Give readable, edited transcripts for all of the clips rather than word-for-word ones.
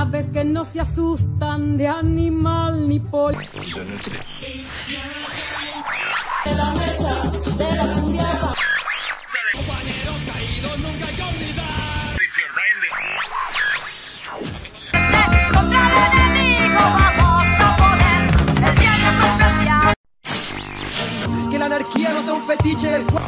aves que no se asustan de animal ni pollo. De la mesa, de la cumbiamba. Compañeros caídos nunca hay que olvidar. Contra el enemigo vamos a poder. El diario es especial. Que la anarquía no sea un fetiche del cuerpo.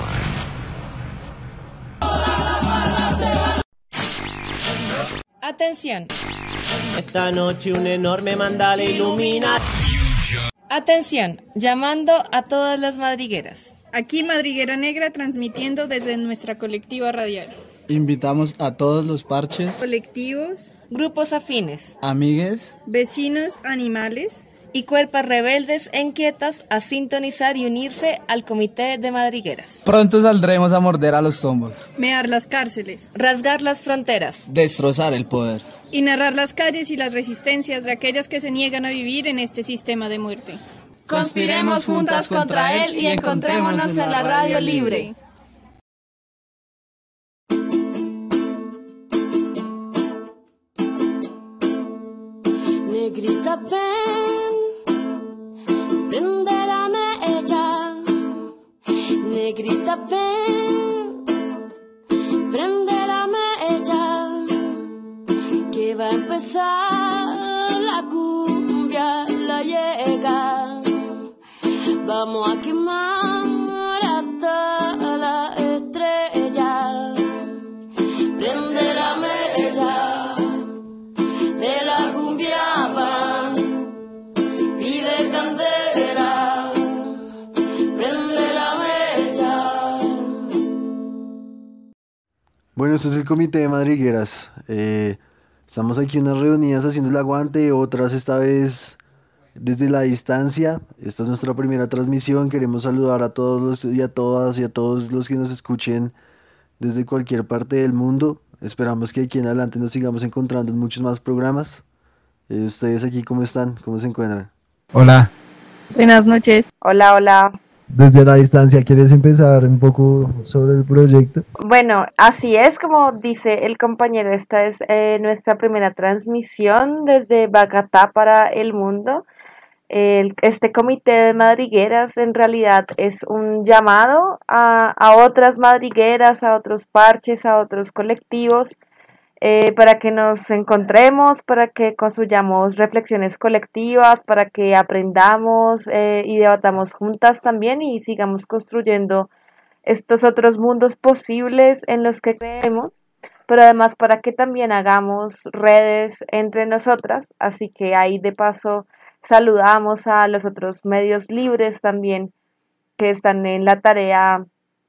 Atención. Esta noche un enorme mandala ilumina. Atención, llamando a todas las madrigueras. Aquí Madriguera Negra transmitiendo desde nuestra colectiva radial. Invitamos a todos los parches, Colectivos, grupos afines, amigues, vecinos, animales y cuerpas rebeldes e inquietas a sintonizar y unirse al comité de madrigueras. Pronto saldremos a morder a los zombos, mear las cárceles, rasgar las fronteras, destrozar el poder y narrar las calles y las resistencias de aquellas que se niegan a vivir en este sistema de muerte. Conspiremos juntas contra él y encontrémonos en la radio libre. Negrita, ven, prende la mecha. Negrita, ven, prende la mecha. Que va a empezar la cumbia, la llega. Vamos a quemar hasta la estrella. Prende la mecha de la cumbiamba, pide candela, prende la mecha. Bueno, esto es el comité de madrigueras. Estamos aquí unas reunidas haciendo el aguante, otras esta vez desde la distancia. Esta es nuestra primera transmisión. Queremos saludar a todos y a todas y a todos los que nos escuchen desde cualquier parte del mundo. Esperamos que aquí en adelante nos sigamos encontrando en muchos más programas. ¿Ustedes aquí cómo están? ¿Cómo se encuentran? Hola. Buenas noches. Hola, hola. Desde la distancia, ¿quieres empezar un poco sobre el proyecto? Bueno, así es como dice el compañero, esta es nuestra primera transmisión desde Bogotá para el mundo. Este comité de madrigueras en realidad es un llamado a otras madrigueras, a otros parches, a otros colectivos, para que nos encontremos, para que construyamos reflexiones colectivas, para que aprendamos y debatamos juntas también y sigamos construyendo estos otros mundos posibles en los que creemos, pero además para que también hagamos redes entre nosotras, así que ahí de paso saludamos a los otros medios libres también que están en la tarea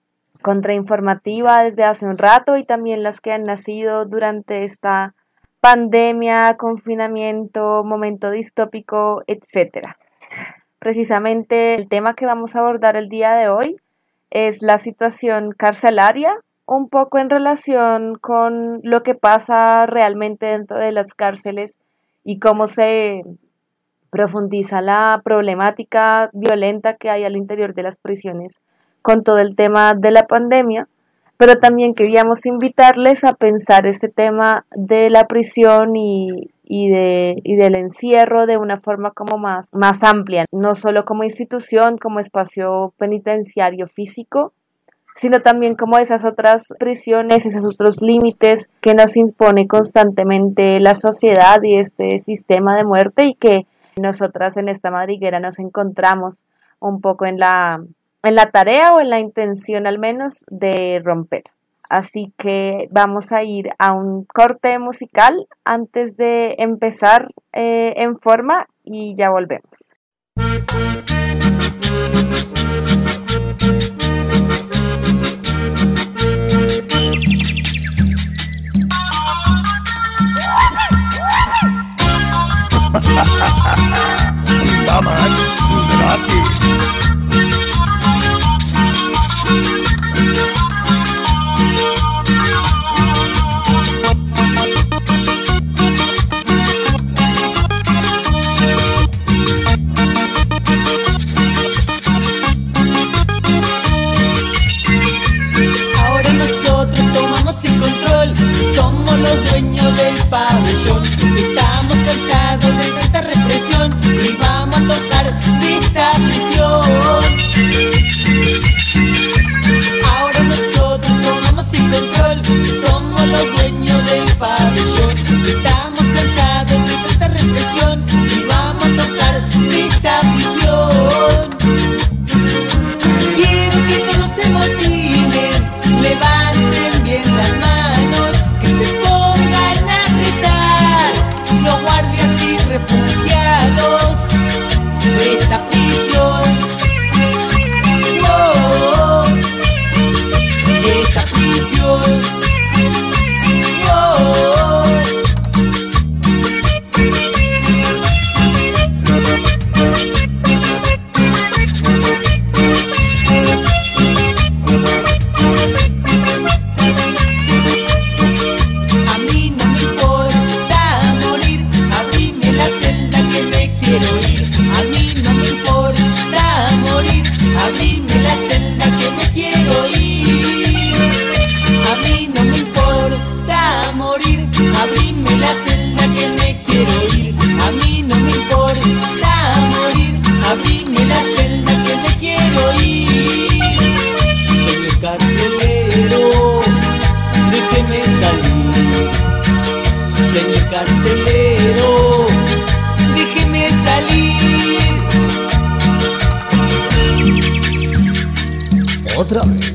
contrainformativa desde hace un rato y también las que han nacido durante esta pandemia, confinamiento, momento distópico, etcétera. Precisamente el tema que vamos a abordar el día de hoy es la situación carcelaria, un poco en relación con lo que pasa realmente dentro de las cárceles y cómo se profundiza la problemática violenta que hay al interior de las prisiones con todo el tema de la pandemia, pero también queríamos invitarles a pensar este tema de la prisión y del encierro de una forma como más amplia, no solo como institución, como espacio penitenciario físico, sino también como esas otras prisiones, esos otros límites que nos impone constantemente la sociedad y este sistema de muerte y que nosotras en esta madriguera nos encontramos un poco en la tarea o en la intención al menos de romper. Así que vamos a ir a un corte musical antes de empezar en forma y ya volvemos. Ahora nosotros tomamos el control, somos los dueños del pabellón. Estamos cansados de tanta represión y vamos a tocar de esta prisión. Ahora nosotros tomamos el control, somos los dueños del pabellón. Estamos cansados de tanta represión y vamos a tocar de esta prisión. Quiero que todos se motiven, levanten bien las manos, que se pongan a rezar los guardias y refugiados de esta prisión. Oh, de esta prisión. Oh. A mí no me importa morir, abrime la celda que me quiero ir. A mí no me importa morir, abrime la celda que me quiero ir. A mí no me importa morir, abrime la celda que me quiero ir. A mí no me importa morir, abrime la celda que me quiero ir. Señor carcelero, déjeme salir. Señor carcelero, déjeme salir. Otra vez.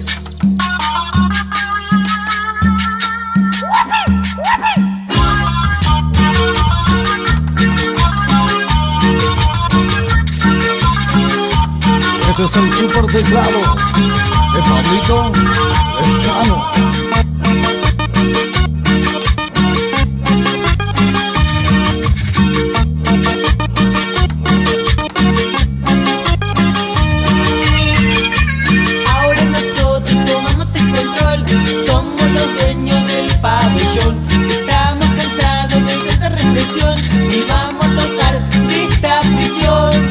Este es el super teclado de Pablito Lescano. Ahora nosotros tomamos el control, somos los dueños del pabellón. Estamos cansados de tanta represión y vamos a tocar de esta prisión.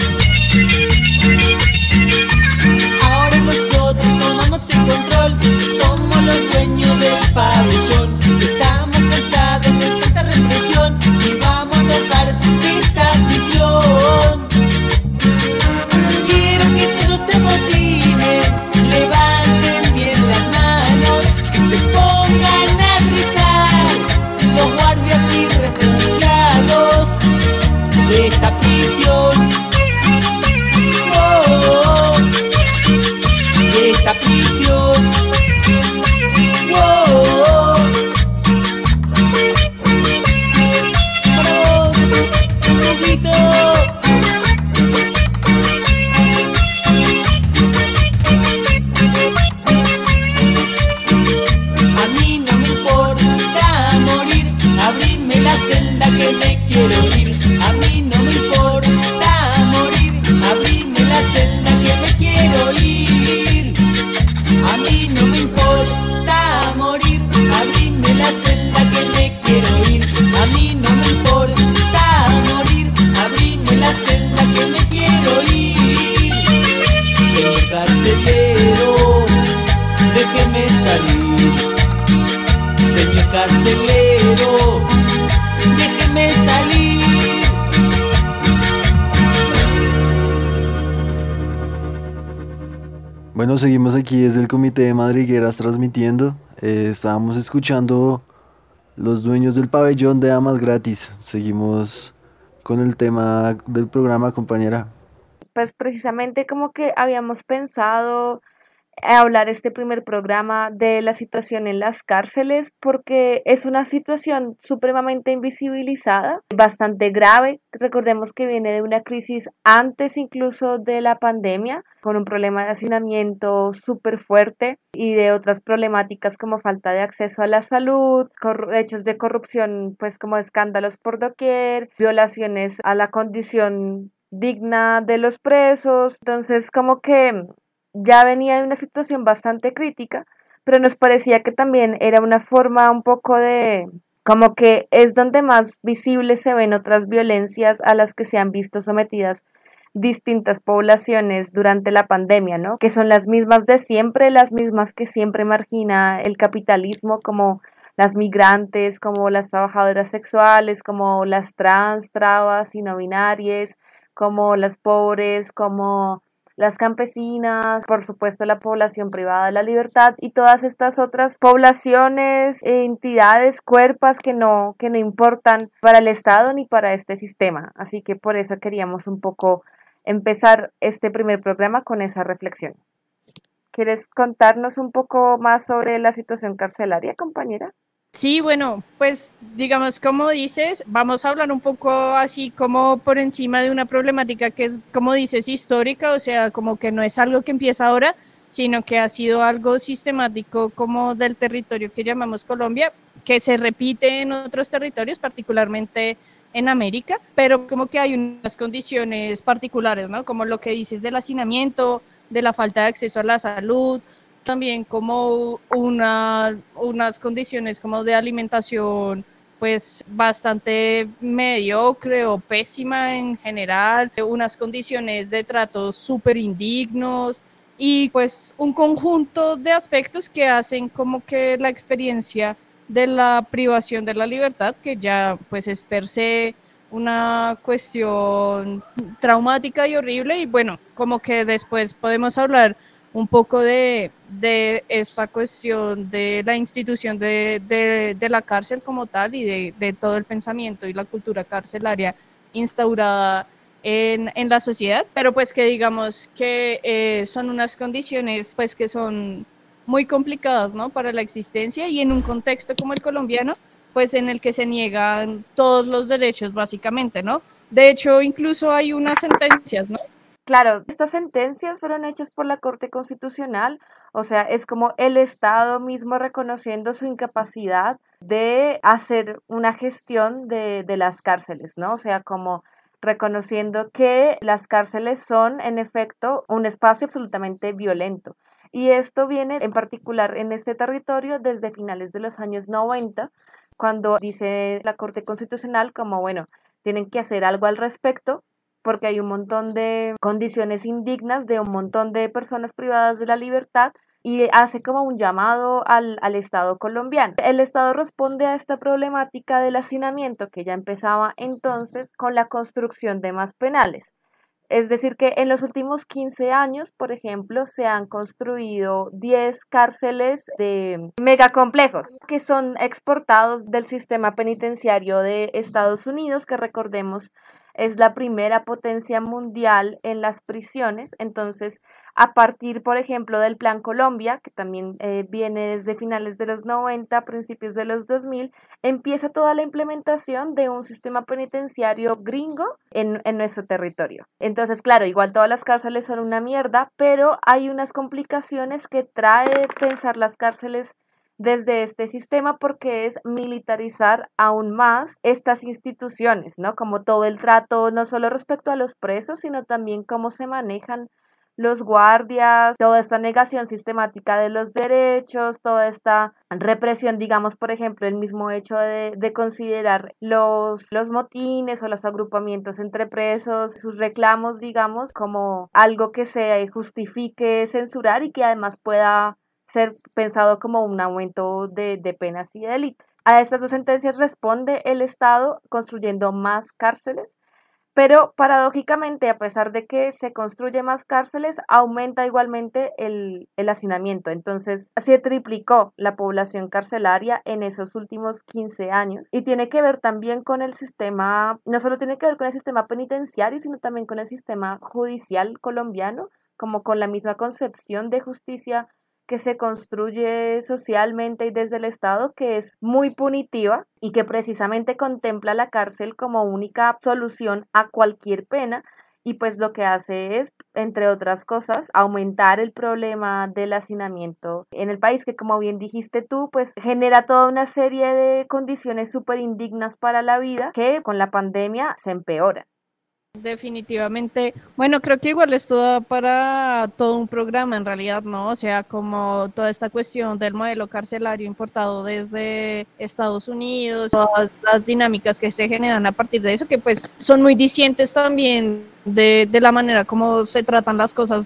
Ahora nosotros tomamos el control, somos los dueños del pabellón. Estamos cansados de tanta represión y vamos a tocar de esta prisión. Quiero que todos se motiven, levanten bien las manos, que se pongan a rezar los guardias y refugiados de esta prisión. Oh, de esta prisión. Oh, vamos, un poquito. A mí no me importa morir, abrime la celda que me quiero ir. A mí no me importa morir, abrime la celda que me quiero ir. A mí no me importa morir, abrime la celda que me quiero ir. A mí no me importa morir, abrime la celda que me quiero ir. Señor carcelero, déjeme salir. Señor carcelero, déjeme salir. Bueno, seguimos aquí desde el Comité de Madrigueras transmitiendo. Estábamos escuchando Los Dueños del Pabellón de Damas Gratis. Seguimos con el tema del programa, compañera. Pues precisamente como que habíamos pensado hablar este primer programa de la situación en las cárceles porque es una situación supremamente invisibilizada, bastante grave. Recordemos que viene de una crisis antes incluso de la pandemia, con un problema de hacinamiento súper fuerte y de otras problemáticas como falta de acceso a la salud, hechos de corrupción pues como escándalos por doquier, violaciones a la condición digna de los presos. Entonces como que ya venía de una situación bastante crítica, pero nos parecía que también era una forma un poco de, como que es donde más visibles se ven otras violencias a las que se han visto sometidas distintas poblaciones durante la pandemia, ¿no? Que son las mismas de siempre, las mismas que siempre margina el capitalismo, como las migrantes, como las trabajadoras sexuales, como las trans, trabas y no binarias, como las pobres, como las campesinas, por supuesto la población privada de la libertad y todas estas otras poblaciones, entidades, cuerpos que no importan para el Estado ni para este sistema. Así que por eso queríamos un poco empezar este primer programa con esa reflexión. ¿Quieres contarnos un poco más sobre la situación carcelaria, compañera? Sí, bueno, pues digamos, como dices, vamos a hablar un poco así como por encima de una problemática que es, como dices, histórica, o sea, como que no es algo que empieza ahora, sino que ha sido algo sistemático como del territorio que llamamos Colombia, que se repite en otros territorios, particularmente en América, pero como que hay unas condiciones particulares, ¿no? Como lo que dices del hacinamiento, de la falta de acceso a la salud, también como unas condiciones como de alimentación pues bastante mediocre o pésima en general, unas condiciones de trato súper indignos y pues un conjunto de aspectos que hacen como que la experiencia de la privación de la libertad, que ya pues es per se una cuestión traumática y horrible, y bueno, como que después podemos hablar un poco de esta cuestión de la institución de la cárcel como tal y de todo el pensamiento y la cultura carcelaria instaurada en la sociedad, pero pues que digamos que son unas condiciones pues que son muy complicadas, ¿no? Para la existencia y en un contexto como el colombiano, pues en el que se niegan todos los derechos básicamente, ¿no? De hecho, incluso hay unas sentencias, ¿no? Claro, estas sentencias fueron hechas por la Corte Constitucional, o sea, es como el Estado mismo reconociendo su incapacidad de hacer una gestión de las cárceles, ¿no? O sea, como reconociendo que las cárceles son, en efecto, un espacio absolutamente violento. Y esto viene en particular en este territorio desde finales de los años 90, cuando dice la Corte Constitucional como, bueno, tienen que hacer algo al respecto porque hay un montón de condiciones indignas de un montón de personas privadas de la libertad y hace como un llamado al Estado colombiano. El Estado responde a esta problemática del hacinamiento que ya empezaba entonces con la construcción de más penales. Es decir, que en los últimos 15 años, por ejemplo, se han construido 10 cárceles de megacomplejos que son exportados del sistema penitenciario de Estados Unidos, que recordemos es la primera potencia mundial en las prisiones. Entonces, a partir, por ejemplo, del Plan Colombia, que también viene desde finales de los 90, principios de los 2000, empieza toda la implementación de un sistema penitenciario gringo en nuestro territorio. Entonces, claro, igual todas las cárceles son una mierda, pero hay unas complicaciones que trae pensar las cárceles desde este sistema porque es militarizar aún más estas instituciones, ¿no? Como todo el trato, no solo respecto a los presos, sino también cómo se manejan los guardias, toda esta negación sistemática de los derechos, toda esta represión, digamos, por ejemplo, el mismo hecho de considerar los motines o los agrupamientos entre presos, sus reclamos, digamos, como algo que se justifique censurar y que además pueda ser pensado como un aumento de penas y de delitos. A estas dos sentencias responde el Estado construyendo más cárceles, pero paradójicamente, a pesar de que se construye más cárceles, aumenta igualmente el hacinamiento. Entonces, se triplicó la población carcelaria en esos últimos 15 años y tiene que ver también con el sistema, no solo tiene que ver con el sistema penitenciario, sino también con el sistema judicial colombiano, como con la misma concepción de justicia que se construye socialmente y desde el Estado, que es muy punitiva y que precisamente contempla la cárcel como única solución a cualquier pena y pues lo que hace es, entre otras cosas, aumentar el problema del hacinamiento en el país, que como bien dijiste tú, pues genera toda una serie de condiciones súper indignas para la vida que con la pandemia se empeoran. Definitivamente. Bueno, creo que igual esto da para todo un programa en realidad, ¿no? O sea, como toda esta cuestión del modelo carcelario importado desde Estados Unidos, todas las dinámicas que se generan a partir de eso, que pues son muy discientes también de la manera como se tratan las cosas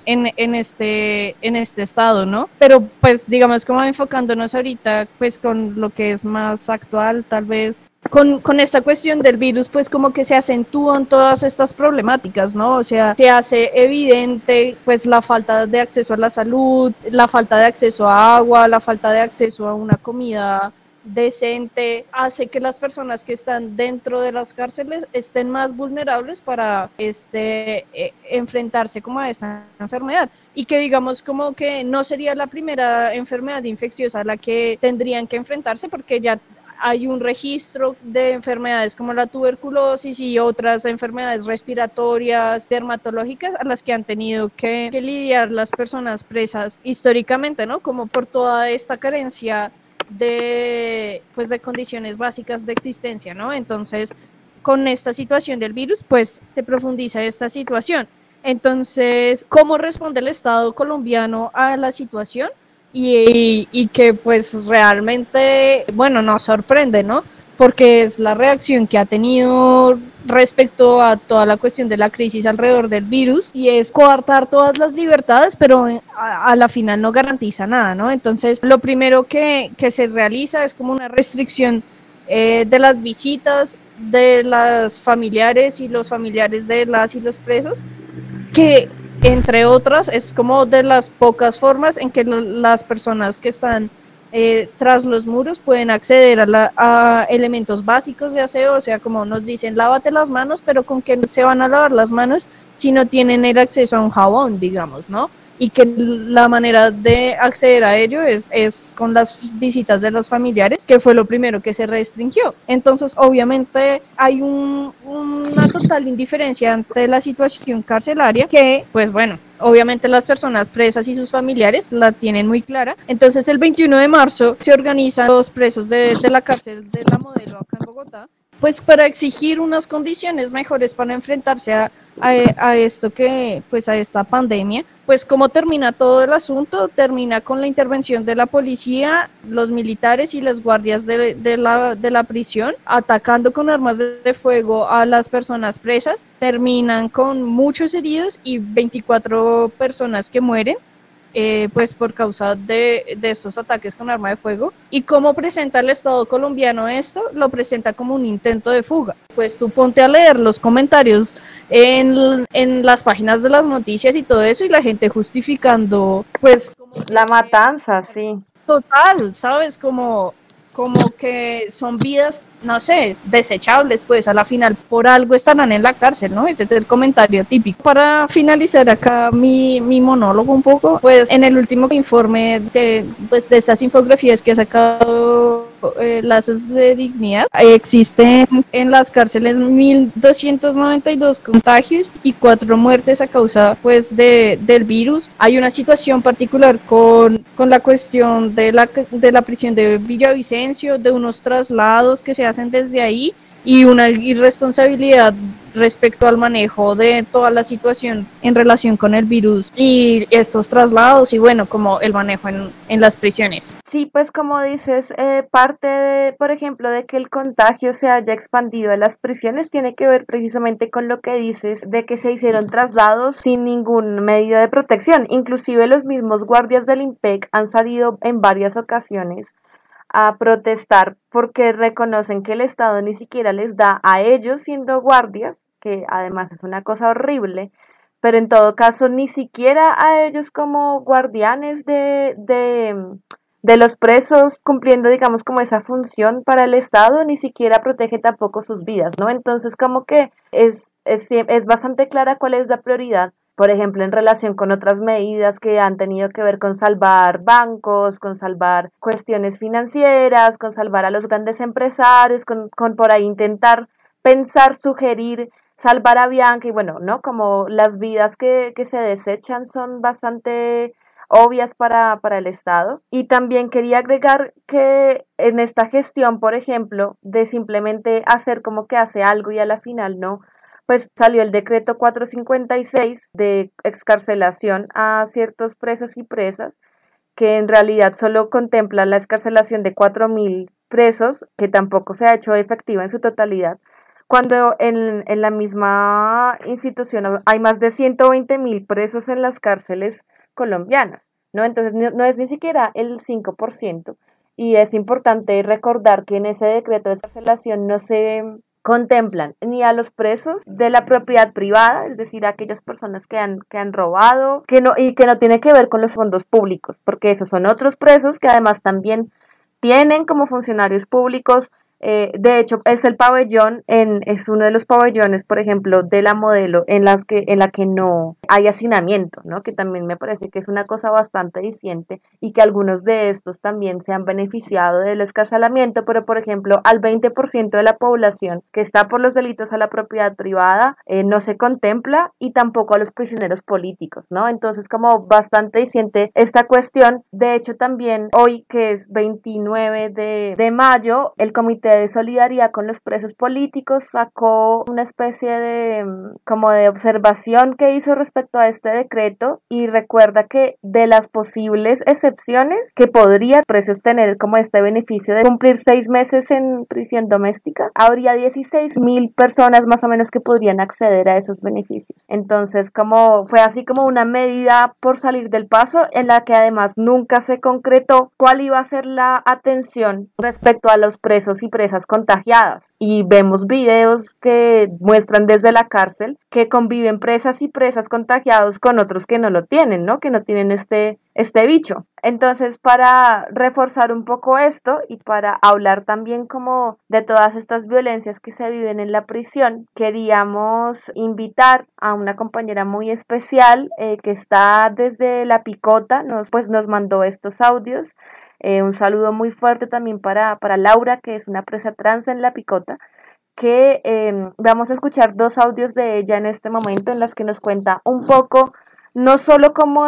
en este estado, ¿no? Pero pues digamos como enfocándonos ahorita pues con lo que es más actual, tal vez con esta cuestión del virus, pues como que se acentúan todas estas problemáticas, ¿no? O sea, se hace evidente pues la falta de acceso a la salud, la falta de acceso a agua, la falta de acceso a una comida decente, hace que las personas que están dentro de las cárceles estén más vulnerables para enfrentarse como a esta enfermedad y que digamos como que no sería la primera enfermedad infecciosa a la que tendrían que enfrentarse porque ya hay un registro de enfermedades como la tuberculosis y otras enfermedades respiratorias, dermatológicas, a las que han tenido que lidiar las personas presas históricamente, ¿no? Como por toda esta carencia pues de condiciones básicas de existencia, ¿no? Entonces, con esta situación del virus, pues se profundiza esta situación. Entonces, ¿cómo responde el Estado colombiano a la situación? Y que pues realmente, bueno, nos sorprende, ¿no? Porque es la reacción que ha tenido respecto a toda la cuestión de la crisis alrededor del virus y es coartar todas las libertades, pero a la final no garantiza nada, ¿no? Entonces, lo primero que se realiza es como una restricción de las visitas de las familiares y los familiares de las y los presos, que entre otras es como de las pocas formas en que las personas que están tras los muros pueden acceder a elementos básicos de aseo, o sea, como nos dicen, lávate las manos, pero ¿con qué se van a lavar las manos si no tienen el acceso a un jabón, digamos, ¿no? Y que la manera de acceder a ello es con las visitas de los familiares, que fue lo primero que se restringió. Entonces, obviamente, hay una total indiferencia ante la situación carcelaria que, pues bueno, obviamente las personas presas y sus familiares la tienen muy clara. Entonces, el 21 de marzo se organizan los presos de la cárcel de La Modelo acá en Bogotá, pues para exigir unas condiciones mejores para enfrentarse a esto que, pues a esta pandemia. Pues cómo termina todo el asunto, termina con la intervención de la policía, los militares y las guardias de la prisión, atacando con armas de fuego a las personas presas, terminan con muchos heridos y 24 personas que mueren. Pues por causa de estos ataques con arma de fuego. ¿Y cómo presenta el Estado colombiano esto? Lo presenta como un intento de fuga. Pues tú ponte a leer los comentarios en las páginas de las noticias y todo eso, y la gente justificando, pues... La matanza, sí. Total, ¿sabes? Como que son vidas, no sé, desechables, pues a la final por algo estarán en la cárcel, ¿no? Ese es el comentario típico. Para finalizar acá mi monólogo un poco, pues en el último informe de estas infografías que ha sacado Lazos de Dignidad, existen en las cárceles 1.292 contagios y 4 muertes a causa pues del virus. Hay una situación particular con la cuestión de la prisión de Villavicencio, de unos traslados que se hacen desde ahí y una irresponsabilidad respecto al manejo de toda la situación en relación con el virus y estos traslados y bueno, como el manejo en las prisiones. Sí, pues como dices, parte de, por ejemplo, de que el contagio se haya expandido a las prisiones tiene que ver precisamente con lo que dices, de que se hicieron traslados sin ninguna medida de protección. Inclusive los mismos guardias del IMPEC han salido en varias ocasiones a protestar porque reconocen que el Estado ni siquiera les da a ellos siendo guardias, que además es una cosa horrible, pero en todo caso ni siquiera a ellos como guardianes de los presos cumpliendo, digamos, como esa función para el Estado, ni siquiera protege tampoco sus vidas, ¿no? Entonces como que es bastante clara cuál es la prioridad, por ejemplo, en relación con otras medidas que han tenido que ver con salvar bancos, con salvar cuestiones financieras, con salvar a los grandes empresarios, con por ahí intentar pensar, sugerir, salvar a Bianca y bueno, ¿no? Como las vidas que se desechan son bastante obvias para el Estado. Y también quería agregar que en esta gestión, por ejemplo, de simplemente hacer como que hace algo y a la final no, pues salió el decreto 456 de excarcelación a ciertos presos y presas, que en realidad solo contempla la excarcelación de 4.000 presos, que tampoco se ha hecho efectiva en su totalidad, cuando en la misma institución hay más de 120.000 presos en las cárceles colombianas, ¿no? Entonces no es ni siquiera el 5%, y es importante recordar que en ese decreto de excarcelación no se contemplan ni a los presos de la propiedad privada, es decir, a aquellas personas que han robado, y que no tiene que ver con los fondos públicos, porque esos son otros presos que además también tienen como funcionarios públicos. De hecho, es es uno de los pabellones, por ejemplo, de la Modelo en la que no hay hacinamiento, ¿no? Que también me parece que es una cosa bastante diciente, y que algunos de estos también se han beneficiado del escarcelamiento, pero por ejemplo, al 20% de la población que está por los delitos a la propiedad privada no se contempla, y tampoco a los prisioneros políticos, ¿no? Entonces, como bastante diciente esta cuestión. De hecho, también hoy, que es 29 de mayo, el Comité de Solidaridad con los Presos Políticos sacó una especie de como de observación que hizo respecto a este decreto, y recuerda que de las posibles excepciones que podría presos tener como este beneficio de cumplir 6 meses en prisión doméstica, habría 16.000 personas más o menos que podrían acceder a esos beneficios. Entonces, fue así como una medida por salir del paso, en la que además nunca se concretó cuál iba a ser la atención respecto a los presos y presas contagiadas, y vemos videos que muestran desde la cárcel que conviven presas y presas contagiados con otros que no lo tienen, ¿no? Que no tienen este bicho. Entonces, para reforzar un poco esto y para hablar también como de todas estas violencias que se viven en la prisión, queríamos invitar a una compañera muy especial que está desde La Picota, nos mandó estos audios. Un saludo muy fuerte también para Laura, que es una presa trans en La Picota, que vamos a escuchar 2 audios de ella en este momento, en las que nos cuenta un poco no solo cómo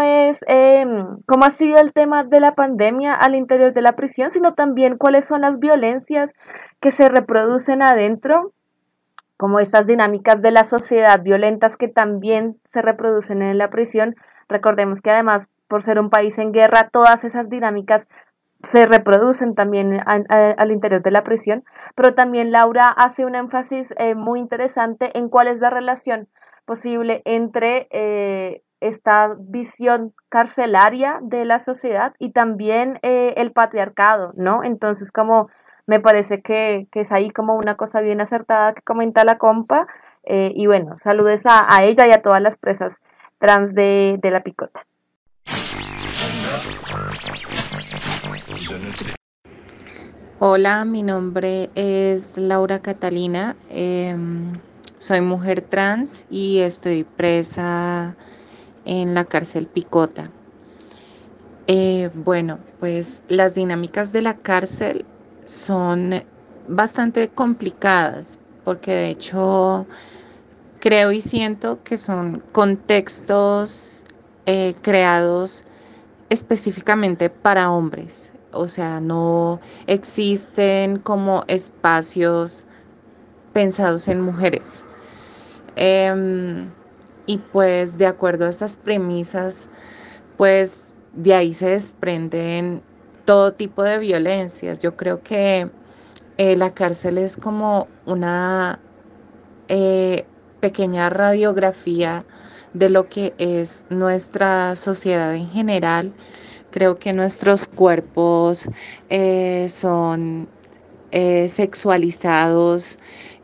ha sido el tema de la pandemia al interior de la prisión, sino también cuáles son las violencias que se reproducen adentro, como estas dinámicas de la sociedad violentas que también se reproducen en la prisión. Recordemos que además, por ser un país en guerra, todas esas dinámicas se reproducen también al interior de la prisión, pero también Laura hace un énfasis muy interesante en cuál es la relación posible entre esta visión carcelaria de la sociedad y también el patriarcado, ¿no? Entonces, me parece que es ahí como una cosa bien acertada que comenta la compa, y bueno, saludes a ella y a todas las presas trans de La Picota. Hola, mi nombre es Laura Catalina, soy mujer trans y estoy presa en la cárcel Picota. Bueno, pues las dinámicas de la cárcel son bastante complicadas, porque de hecho creo y siento que son contextos creados específicamente para hombres. O sea, no existen como espacios pensados en mujeres. Y pues de acuerdo a estas premisas, pues de ahí se desprenden todo tipo de violencias. Yo creo que la cárcel es como una pequeña radiografía de lo que es nuestra sociedad en general. Creo que nuestros cuerpos son sexualizados,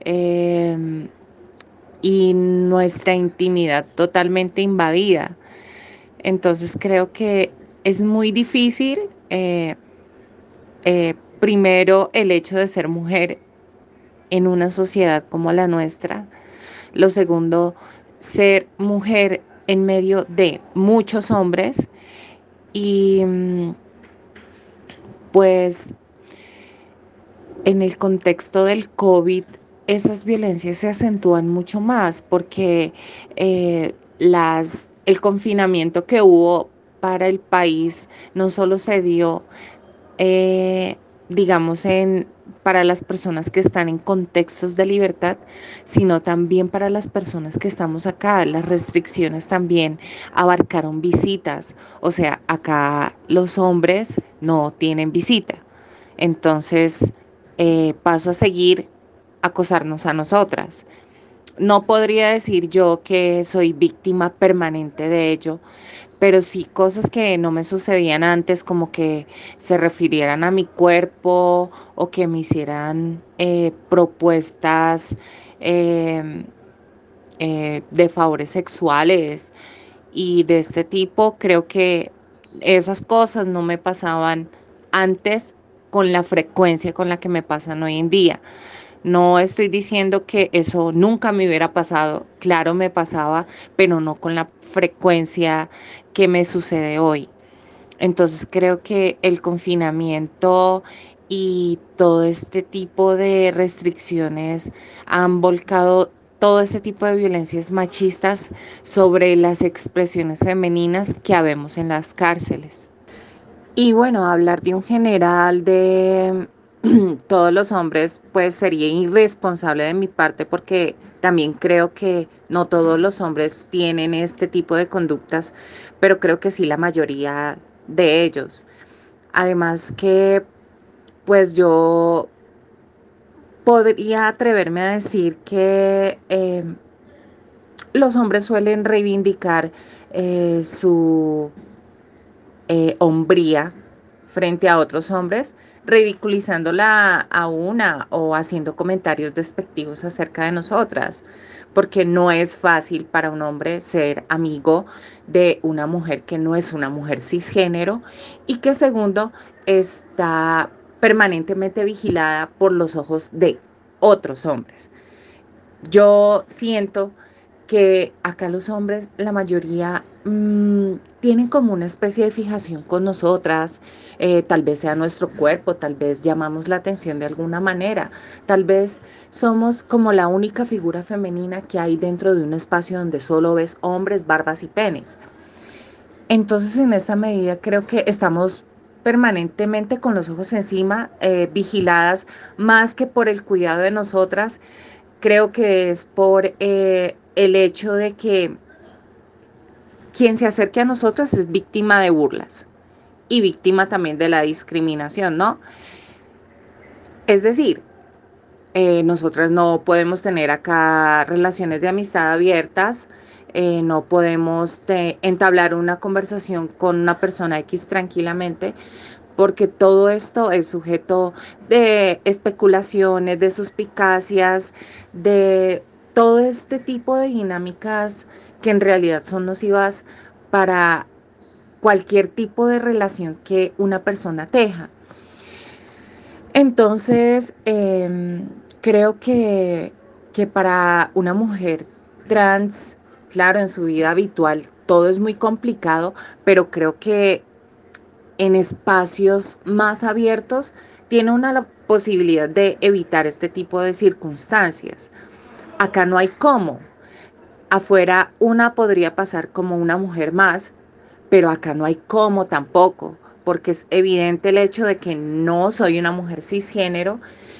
y nuestra intimidad totalmente invadida. Entonces creo que es muy difícil, primero, el hecho de ser mujer en una sociedad como la nuestra. Lo segundo, ser mujer en medio de muchos hombres. Y pues en el contexto del COVID, esas violencias se acentúan mucho más, porque el confinamiento que hubo para el país no solo se dio digamos, para las personas que están en contextos de libertad, sino también para las personas que estamos acá. Las restricciones también abarcaron visitas, o sea, acá los hombres no tienen visita. Entonces, paso a seguir acosarnos a nosotras. No podría decir yo que soy víctima permanente de ello, pero sí cosas que no me sucedían antes, como que se refirieran a mi cuerpo o que me hicieran propuestas eh, de favores sexuales y de este tipo. Creo que esas cosas no me pasaban antes con la frecuencia con la que me pasan hoy en día. No estoy diciendo que eso nunca me hubiera pasado, claro me pasaba, pero no con la frecuencia que me sucede hoy. Entonces creo que el confinamiento y todo este tipo de restricciones han volcado todo este tipo de violencias machistas sobre las expresiones femeninas que habemos en las cárceles. Y bueno, hablar de un general de todos los hombres, pues sería irresponsable de mi parte porque también creo que no todos los hombres tienen este tipo de conductas, pero creo que sí la mayoría de ellos. Además que, pues yo podría atreverme a decir que los hombres suelen reivindicar su hombría frente a otros hombres, ridiculizándola a una o haciendo comentarios despectivos acerca de nosotras, porque no es fácil para un hombre ser amigo de una mujer que no es una mujer cisgénero y que segundo está permanentemente vigilada por los ojos de otros hombres. Yo siento que acá los hombres, la mayoría, tienen como una especie de fijación con nosotras, tal vez sea nuestro cuerpo, tal vez llamamos la atención de alguna manera, tal vez somos como la única figura femenina que hay dentro de un espacio donde solo ves hombres, barbas y penes. Entonces, en esa medida creo que estamos permanentemente con los ojos encima, vigiladas más que por el cuidado de nosotras. Creo que es por el hecho de que quien se acerque a nosotros es víctima de burlas y víctima también de la discriminación, ¿no? Es decir, nosotras no podemos tener acá relaciones de amistad abiertas, no podemos entablar una conversación con una persona X tranquilamente, porque todo esto es sujeto de especulaciones, de suspicacias, de todo este tipo de dinámicas que en realidad son nocivas para cualquier tipo de relación que una persona teja. Entonces, creo que para una mujer trans, claro, en su vida habitual todo es muy complicado, pero creo que en espacios más abiertos tiene una la posibilidad de evitar este tipo de circunstancias. Acá no hay cómo. Afuera una podría pasar como una mujer más, pero acá no hay cómo tampoco, porque es evidente el hecho de que no soy una mujer cisgénero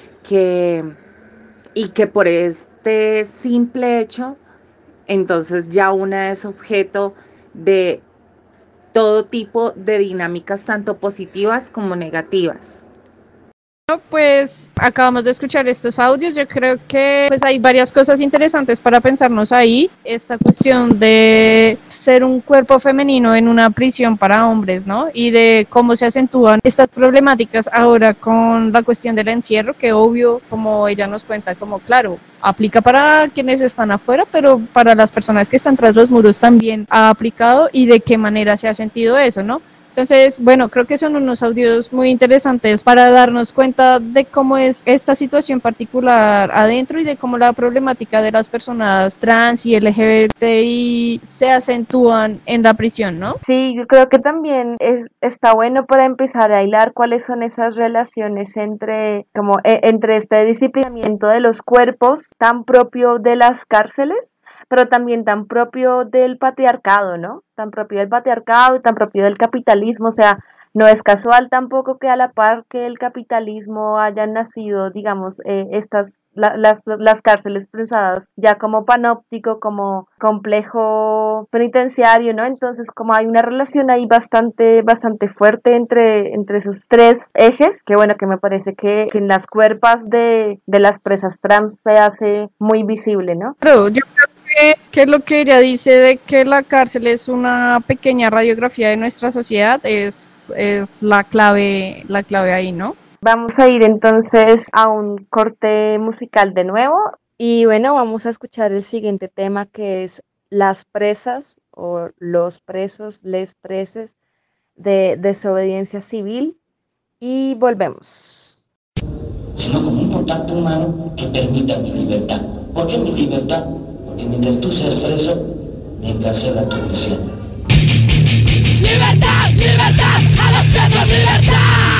y que por este simple hecho, entonces ya una es objeto de todo tipo de dinámicas, tanto positivas como negativas. Bueno, pues acabamos de escuchar estos audios. Yo creo que pues hay varias cosas interesantes para pensarnos ahí. Esta cuestión de ser un cuerpo femenino en una prisión para hombres, ¿no? Y de cómo se acentúan estas problemáticas ahora con la cuestión del encierro, que obvio, como ella nos cuenta, como claro, aplica para quienes están afuera, pero para las personas que están tras los muros también ha aplicado y de qué manera se ha sentido eso, ¿no? Entonces, bueno, creo que son unos audios muy interesantes para darnos cuenta de cómo es esta situación particular adentro y de cómo la problemática de las personas trans y LGBTI se acentúan en la prisión, ¿no? Sí, yo creo que también está bueno para empezar a hilar cuáles son esas relaciones entre, entre este disciplinamiento de los cuerpos tan propio de las cárceles, pero también tan propio del patriarcado, ¿no? Tan propio del patriarcado y tan propio del capitalismo, o sea, No es casual tampoco que a la par que el capitalismo hayan nacido, digamos, las cárceles pensadas ya como panóptico, como complejo penitenciario, ¿no? Entonces, como hay una relación ahí bastante fuerte entre esos tres ejes, que bueno, que me parece que en las cuerpas de las presas trans se hace muy visible, ¿no? Pero yo creo que lo que ella dice de que la cárcel es una pequeña radiografía de nuestra sociedad es la clave ahí, ¿no? Vamos a ir entonces a un corte musical de nuevo y bueno, vamos a escuchar el siguiente tema que es las presas o los presos, les preses de desobediencia civil y volvemos. Sino como un contacto humano que permita mi libertad. ¿Por qué mi libertad? Porque mientras tú seas preso, me encarcela tu prisión. ¡Libertad! ¡Libertad! ¡A los presos, libertad!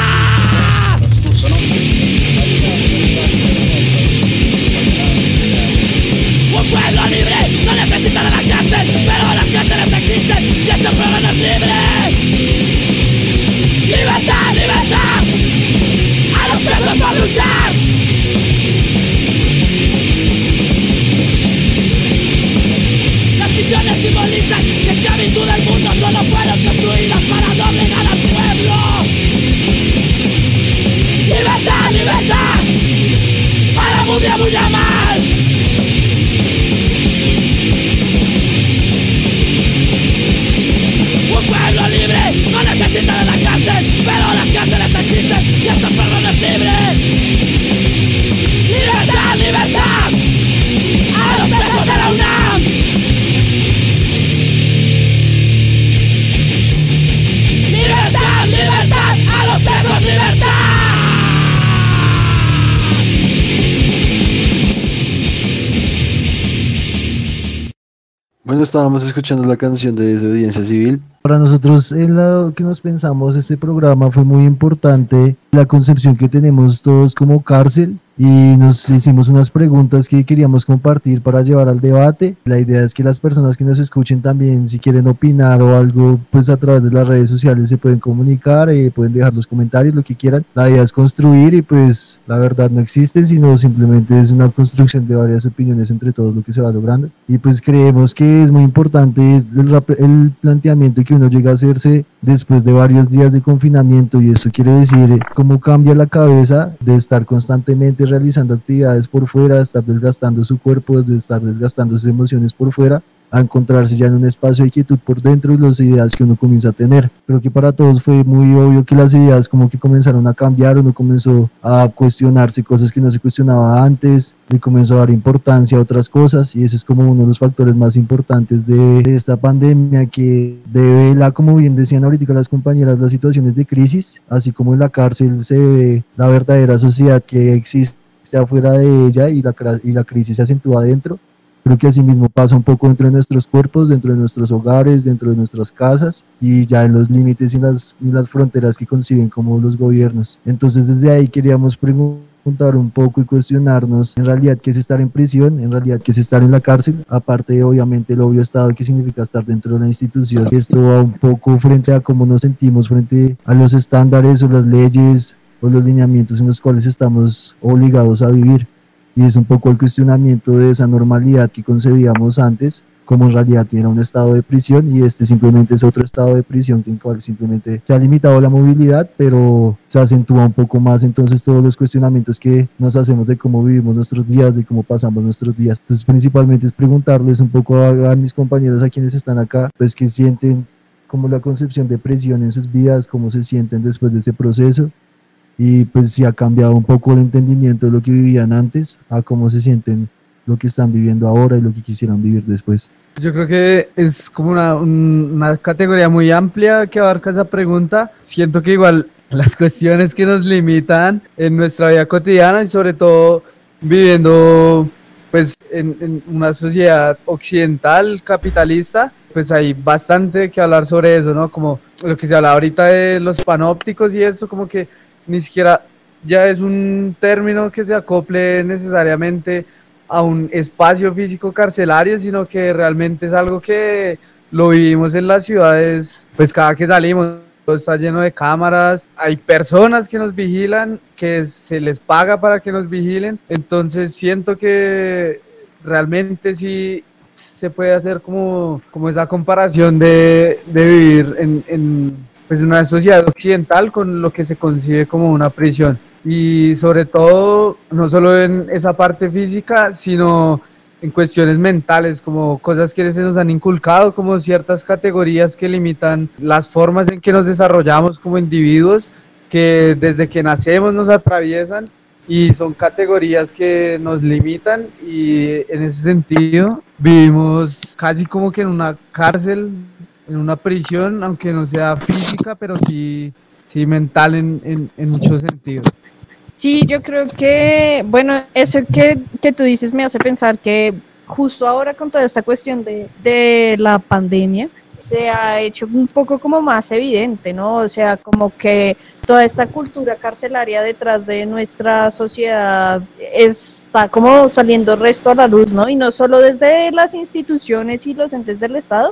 Un pueblo libre no necesita de la cárcel, pero las cárceles existen y este pueblo no es libre. ¡Libertad! ¡Libertad! ¡A los presos por luchar! Las prisiones simbolizan la esclavitud del mundo, solo fueron construidas para doblegar al pueblo. ¡Libertad! ¡Libertad! ¡Para muy mal! Un pueblo libre no necesita de la cárcel, pero las cárceles existen y este pueblo no es libre. ¡Libertad! ¡Libertad! ¡A los presos de la UNAM! ¡Libertad! ¡Libertad! ¡A los presos, libertad! Bueno, estábamos escuchando la canción de Desobediencia Civil. Para nosotros, en lo que nos pensamos, este programa fue muy importante, la concepción que tenemos todos como cárcel, y nos hicimos unas preguntas que queríamos compartir para llevar al debate. La idea es que las personas que nos escuchen también, si quieren opinar o algo, pues a través de las redes sociales se pueden comunicar, pueden dejar los comentarios, lo que quieran. La idea es construir y pues la verdad no existe, sino simplemente es una construcción de varias opiniones entre todos lo que se va logrando. Y pues creemos que es muy importante el planteamiento que uno llega a hacerse después de varios días de confinamiento, y esto quiere decir cómo cambia la cabeza de estar constantemente realizando actividades por fuera, de estar desgastando su cuerpo, de estar desgastando sus emociones por fuera, a encontrarse ya en un espacio de quietud por dentro y las ideas que uno comienza a tener. Creo que para todos fue muy obvio que las ideas como que comenzaron a cambiar, uno comenzó a cuestionarse cosas que no se cuestionaba antes, le comenzó a dar importancia a otras cosas, y eso es como uno de los factores más importantes de esta pandemia, que devela, como bien decían ahorita las compañeras, las situaciones de crisis, así como en la cárcel se ve la verdadera sociedad que existe afuera de ella y la crisis se acentúa adentro. Creo que así mismo pasa un poco dentro de nuestros cuerpos, dentro de nuestros hogares, dentro de nuestras casas, y ya en los límites y las fronteras que conciben como los gobiernos. Entonces desde ahí queríamos preguntar un poco y cuestionarnos en realidad qué es estar en prisión, en realidad qué es estar en la cárcel, aparte de obviamente el obvio estado que significa estar dentro de la institución. Esto va un poco frente a cómo nos sentimos frente a los estándares o las leyes o los lineamientos en los cuales estamos obligados a vivir. Y es un poco el cuestionamiento de esa normalidad que concebíamos antes, como en realidad era un estado de prisión, y este simplemente es otro estado de prisión en el cual simplemente se ha limitado la movilidad, pero se acentúa un poco más entonces todos los cuestionamientos que nos hacemos de cómo vivimos nuestros días, de cómo pasamos nuestros días. Entonces principalmente es preguntarles un poco a mis compañeros, a quienes están acá, pues qué sienten, como la concepción de prisión en sus vidas, cómo se sienten después de ese proceso, y pues si ha cambiado un poco el entendimiento de lo que vivían antes a cómo se sienten lo que están viviendo ahora y lo que quisieran vivir después. Yo creo que es como una categoría muy amplia que abarca esa pregunta. Siento que igual las cuestiones que nos limitan en nuestra vida cotidiana, y sobre todo viviendo pues en una sociedad occidental capitalista, pues hay bastante que hablar sobre eso, ¿no? Como lo que se habla ahorita de los panópticos y eso, como que ni siquiera ya es un término que se acople necesariamente a un espacio físico carcelario, sino que realmente es algo que lo vivimos en las ciudades, pues cada que salimos, Todo está lleno de cámaras, hay personas que nos vigilan, que se les paga para que nos vigilen, entonces siento que realmente sí se puede hacer como esa comparación de vivir pues, en una sociedad occidental con lo que se concibe como una prisión. Y sobre todo, no solo en esa parte física, sino en cuestiones mentales, como cosas que se nos han inculcado, como ciertas categorías que limitan las formas en que nos desarrollamos como individuos, que desde que nacemos nos atraviesan y son categorías que nos limitan, y en ese sentido vivimos casi como que en una cárcel, en una prisión, aunque no sea física, pero sí mental en muchos sentidos. Sí, yo creo que, bueno, eso que tú dices me hace pensar que justo ahora con toda esta cuestión de la pandemia se ha hecho un poco como más evidente, ¿no? O sea, como que toda esta cultura carcelaria detrás de nuestra sociedad está como saliendo resto a la luz, ¿no? Y no solo desde las instituciones y los entes del Estado,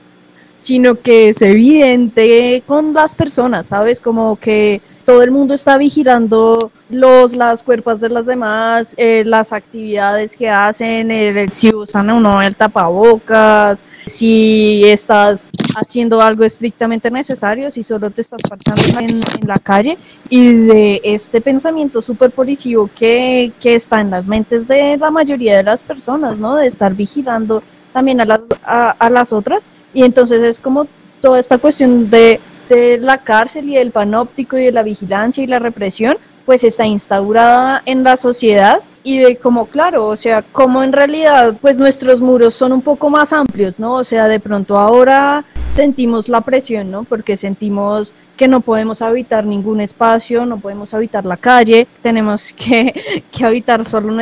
sino que es evidente con las personas, ¿sabes? Como que todo el mundo está vigilando las cuerpos de las demás, las actividades que hacen, si usan o no el tapabocas, si estás haciendo algo estrictamente necesario, si solo te estás parchando en la calle, y de este pensamiento súper policivo que está en las mentes de la mayoría de las personas, ¿no? De estar vigilando también a las otras. Y entonces es como toda esta cuestión de la cárcel y del panóptico y de la vigilancia y la represión, pues está instaurada en la sociedad, y de como, claro, o sea, como en realidad pues nuestros muros son un poco más amplios, ¿no? O sea, de pronto ahora sentimos la presión, ¿no? Porque sentimos que no podemos habitar ningún espacio, no podemos habitar la calle, tenemos que habitar solo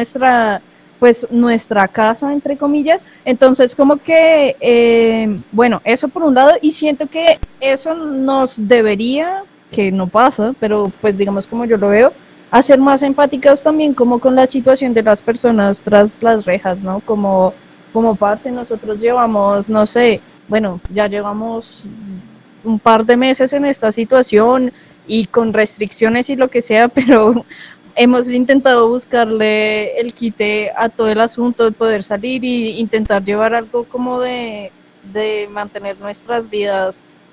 nuestra casa, entre comillas. Entonces como que, bueno, eso por un lado, y siento que eso nos debería, que no pasa, pero pues digamos como yo lo veo, hacer más empáticas también como con la situación de las personas tras las rejas, ¿no? Como parte nosotros llevamos, no sé, bueno, ya llevamos un par de meses en esta situación y con restricciones y lo que sea, pero hemos intentado buscarle el quite a todo el asunto de poder salir y intentar llevar algo como de mantener nuestras vidas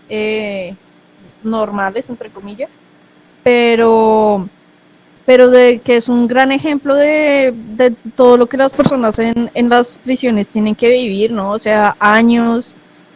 normales, entre comillas, pero de que es un gran ejemplo de todo lo que las personas en las prisiones tienen que vivir, ¿no? O sea, años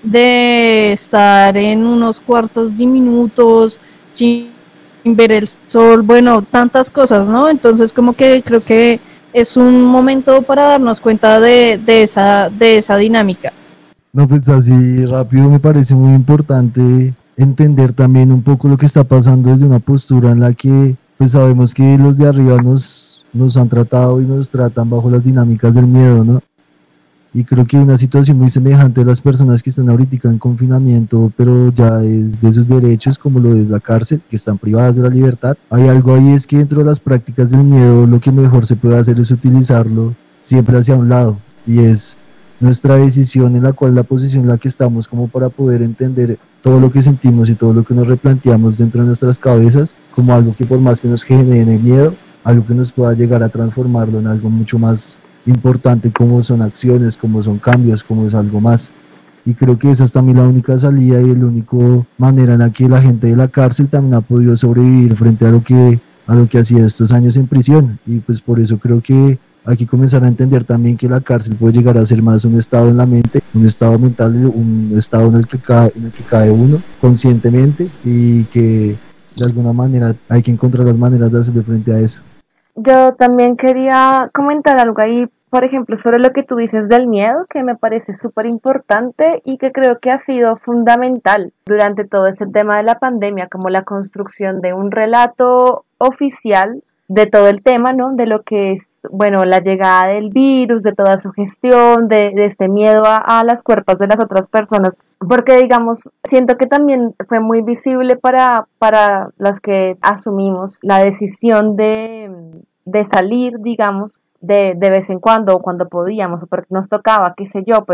de estar en unos cuartos diminutos, sin ver el sol, bueno, tantas cosas, ¿no? Entonces como que creo que es un momento para darnos cuenta de esa dinámica. No, pues así rápido me parece muy importante entender también un poco lo que está pasando desde una postura en la que pues sabemos que los de arriba nos han tratado y nos tratan bajo las dinámicas del miedo, ¿no? Y creo que hay una situación muy semejante a las personas que están ahorita en confinamiento, pero ya es de sus derechos, como lo es la cárcel, que están privadas de la libertad. Hay algo ahí, es que dentro de las prácticas del miedo lo que mejor se puede hacer es utilizarlo siempre hacia un lado, y es nuestra decisión en la cual la posición en la que estamos, como para poder entender todo lo que sentimos y todo lo que nos replanteamos dentro de nuestras cabezas como algo que, por más que nos genere miedo, algo que nos pueda llegar a transformarlo en algo mucho más importante, como son acciones, como son cambios, como es algo más. Y creo que esa es también la única salida y la única manera en la que la gente de la cárcel también ha podido sobrevivir frente a lo que hacía estos años en prisión. Y pues por eso creo que hay que comenzar a entender también que la cárcel puede llegar a ser más un estado en la mente, un estado mental, un estado en el que cae uno conscientemente, y que de alguna manera hay que encontrar las maneras de hacerle frente a eso. Yo también quería comentar algo ahí, por ejemplo, sobre lo que tú dices del miedo, que me parece súper importante y que creo que ha sido fundamental durante todo ese tema de la pandemia, como la construcción de un relato oficial de todo el tema, ¿no? De lo que es, bueno, la llegada del virus, de toda su gestión, de este miedo a las cuerpos de las otras personas, porque digamos, siento que también fue muy visible para las que asumimos la decisión de salir, digamos, de vez en cuando, o cuando podíamos, o porque nos tocaba, qué sé yo, pero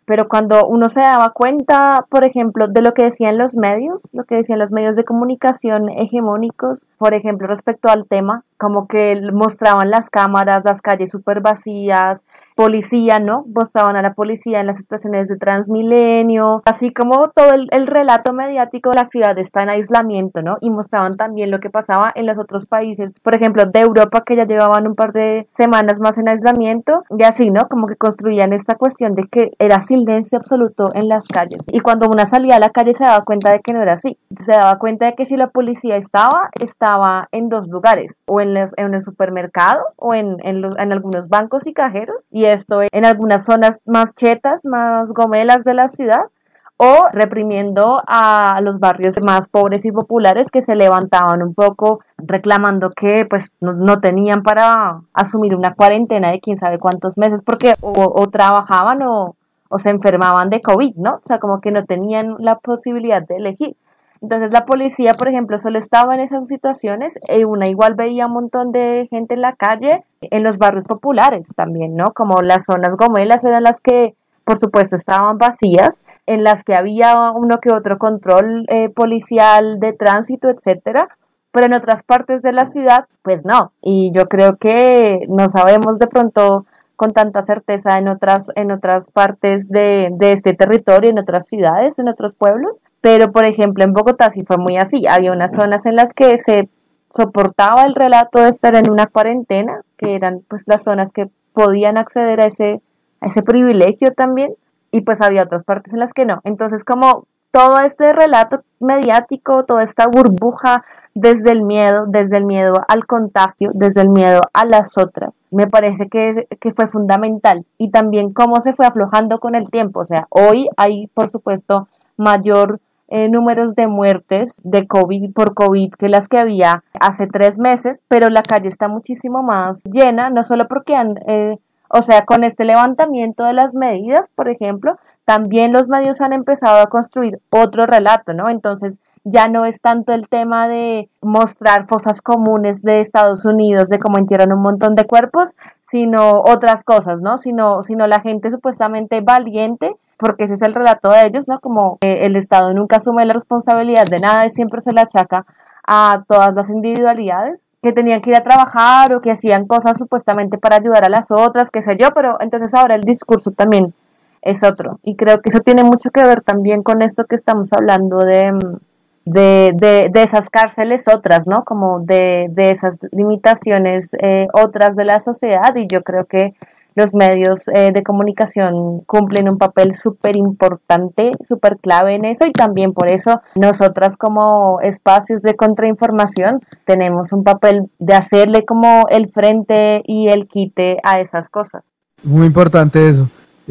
Pero cuando uno se daba cuenta, por ejemplo, de lo que decían los medios, lo que decían los medios de comunicación hegemónicos, por ejemplo, respecto al tema, como que mostraban las cámaras, las calles súper vacías, policía, ¿no? Mostraban a la policía en las estaciones de Transmilenio, así como todo el relato mediático de la ciudad está en aislamiento, ¿no? Y mostraban también lo que pasaba en los otros países, por ejemplo, de Europa, que ya llevaban un par de semanas más en aislamiento, y así, ¿no? Como que construían esta cuestión de que era silencio absoluto en las calles. Y cuando una salía a la calle se daba cuenta de que no era así. Se daba cuenta de que si la policía estaba en dos lugares, o en el supermercado, o en algunos bancos y cajeros, y esto en algunas zonas más chetas, más gomelas de la ciudad, o reprimiendo a los barrios más pobres y populares que se levantaban un poco reclamando que pues no tenían para asumir una cuarentena de quién sabe cuántos meses, porque o trabajaban o se enfermaban de COVID, ¿no? O sea, como que no tenían la posibilidad de elegir. Entonces la policía, por ejemplo, solo estaba en esas situaciones y una igual veía un montón de gente en la calle, en los barrios populares también, ¿no? Como las zonas gomelas eran las que, por supuesto, estaban vacías, en las que había uno que otro control policial de tránsito, etcétera, pero en otras partes de la ciudad, pues no. Y yo creo que no sabemos de pronto con tanta certeza en otras partes de este territorio, en otras ciudades, en otros pueblos, pero por ejemplo en Bogotá sí fue muy así. Había unas zonas en las que se soportaba el relato de estar en una cuarentena, que eran pues las zonas que podían acceder a ese privilegio también, y pues había otras partes en las que no. Entonces, como todo este relato mediático, toda esta burbuja desde el miedo al contagio, desde el miedo a las otras, me parece que fue fundamental. Y también cómo se fue aflojando con el tiempo. O sea, hoy hay, por supuesto, mayor números de muertes por COVID que las que había hace 3 meses, pero la calle está muchísimo más llena, no solo porque con este levantamiento de las medidas, por ejemplo, también los medios han empezado a construir otro relato, ¿no? Entonces ya no es tanto el tema de mostrar fosas comunes de Estados Unidos, de cómo entierran un montón de cuerpos, sino otras cosas, ¿no? Sino la gente supuestamente valiente, porque ese es el relato de ellos, ¿no? Como el Estado nunca asume la responsabilidad de nada y siempre se la achaca a todas las individualidades que tenían que ir a trabajar o que hacían cosas supuestamente para ayudar a las otras, qué sé yo, pero entonces ahora el discurso también es otro. Y creo que eso tiene mucho que ver también con esto que estamos hablando de esas cárceles otras, ¿no? Como de esas limitaciones otras de la sociedad, y yo creo que los medios de comunicación cumplen un papel súper importante, súper clave en eso, y también por eso nosotras como espacios de contrainformación tenemos un papel de hacerle como el frente y el quite a esas cosas. Muy importante eso.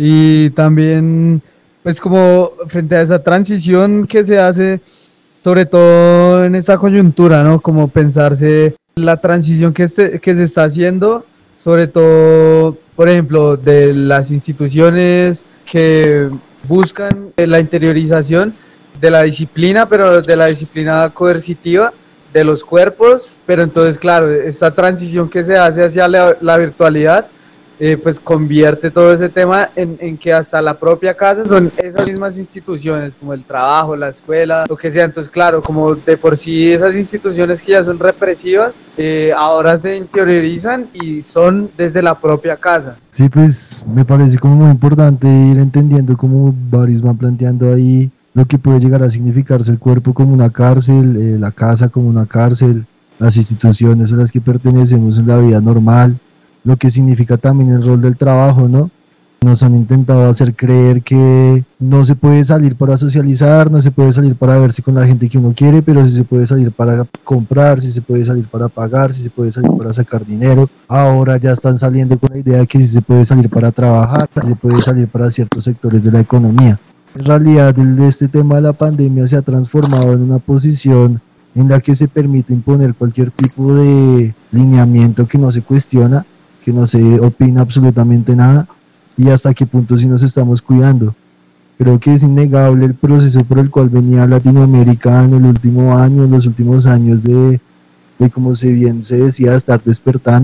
Y también, pues como frente a esa transición que se hace, sobre todo en esta coyuntura, ¿no? Como pensarse la transición que se está haciendo, sobre todo, por ejemplo, de las instituciones que buscan la interiorización de la disciplina, pero de la disciplina coercitiva de los cuerpos, pero entonces, claro, esta transición que se hace hacia la virtualidad, pues convierte todo ese tema en que hasta la propia casa son esas mismas instituciones, como el trabajo, la escuela, lo que sea. Entonces, claro, como de por sí esas instituciones que ya son represivas, ahora se interiorizan y son desde la propia casa. Sí, pues me parece como muy importante ir entendiendo cómo varios van planteando ahí lo que puede llegar a significarse el cuerpo como una cárcel, la casa como una cárcel, las instituciones a las que pertenecemos en la vida normal, lo que significa también el rol del trabajo, ¿no? Nos han intentado hacer creer que no se puede salir para socializar, no se puede salir para verse con la gente que uno quiere, pero sí se puede salir para comprar, sí se puede salir para pagar, sí se puede salir para sacar dinero. Ahora ya están saliendo con la idea de que sí se puede salir para trabajar, sí se puede salir para ciertos sectores de la economía. En realidad, este tema de la pandemia se ha transformado en una posición en la que se permite imponer cualquier tipo de lineamiento que no se cuestiona, que no se opina absolutamente nada, y hasta qué punto sí nos estamos cuidando. Creo que es innegable el proceso por el cual venía Latinoamérica en el último año, en los últimos años de como se bien se decía, estar despertando,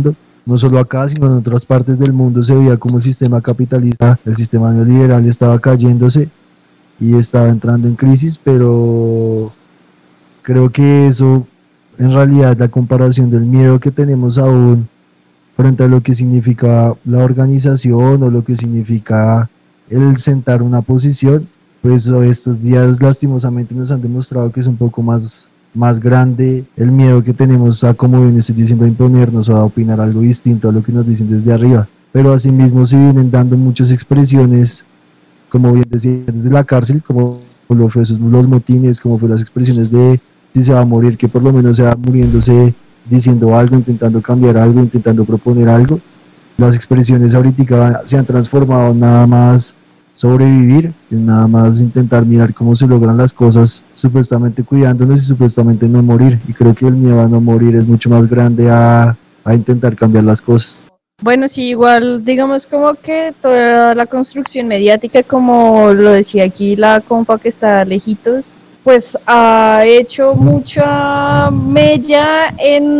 no solo acá, sino en otras partes del mundo se veía como el sistema capitalista, el sistema neoliberal estaba cayéndose y estaba entrando en crisis, pero creo que eso, en realidad, la comparación del miedo que tenemos aún frente a lo que significa la organización o lo que significa el sentar una posición, pues estos días lastimosamente nos han demostrado que es un poco más grande el miedo que tenemos a, como bien estoy diciendo, a imponernos o a opinar algo distinto a lo que nos dicen desde arriba. Pero asimismo se vienen dando muchas expresiones, como bien decía, desde la cárcel, como lo fue los motines, como fue las expresiones de si se va a morir, que por lo menos se va muriéndose diciendo algo, intentando cambiar algo, intentando proponer algo. Las expresiones ahorita se han transformado en nada más sobrevivir, en nada más intentar mirar cómo se logran las cosas, supuestamente cuidándonos y supuestamente no morir. Y creo que el miedo a no morir es mucho más grande a intentar cambiar las cosas. Bueno, sí, igual digamos como que toda la construcción mediática, como lo decía aquí la compa que está lejitos, pues ha hecho mucha mella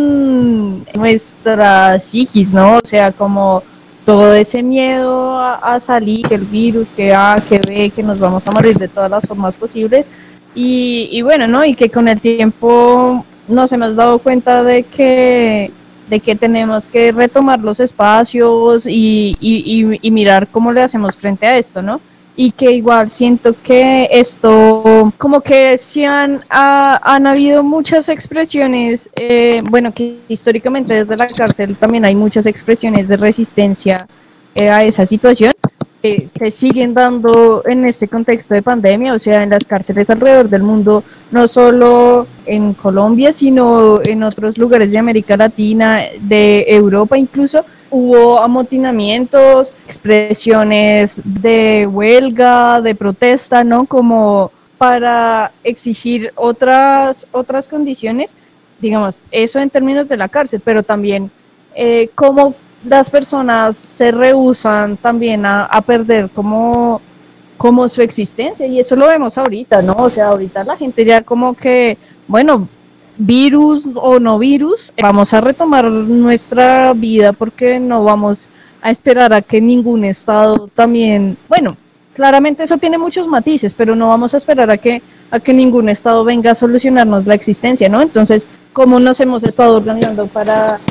en nuestra psiquis, ¿no? O sea, como todo ese miedo a salir, que el virus, que A, que B, que nos vamos a morir de todas las formas posibles. Y bueno, ¿no? Y que con el tiempo nos hemos dado cuenta de que tenemos que retomar los espacios y mirar cómo le hacemos frente a esto, ¿no? Y que igual siento que esto, como que sí han habido muchas expresiones, bueno, que históricamente desde la cárcel también hay muchas expresiones de resistencia a esa situación, se siguen dando en este contexto de pandemia, o sea, en las cárceles alrededor del mundo, no solo en Colombia, sino en otros lugares de América Latina, de Europa incluso. Hubo amotinamientos, expresiones de huelga, de protesta, ¿no? Como para exigir otras condiciones, digamos, eso en términos de la cárcel, pero también cómo las personas se rehúsan también a perder como su existencia, y eso lo vemos ahorita, ¿no? O sea, ahorita la gente ya como que, bueno, virus o no virus, vamos a retomar nuestra vida porque no vamos a esperar a que ningún estado también, bueno, claramente eso tiene muchos matices, pero no vamos a esperar a que ningún estado venga a solucionarnos la existencia, ¿no? Entonces, ¿cómo nos hemos estado organizando para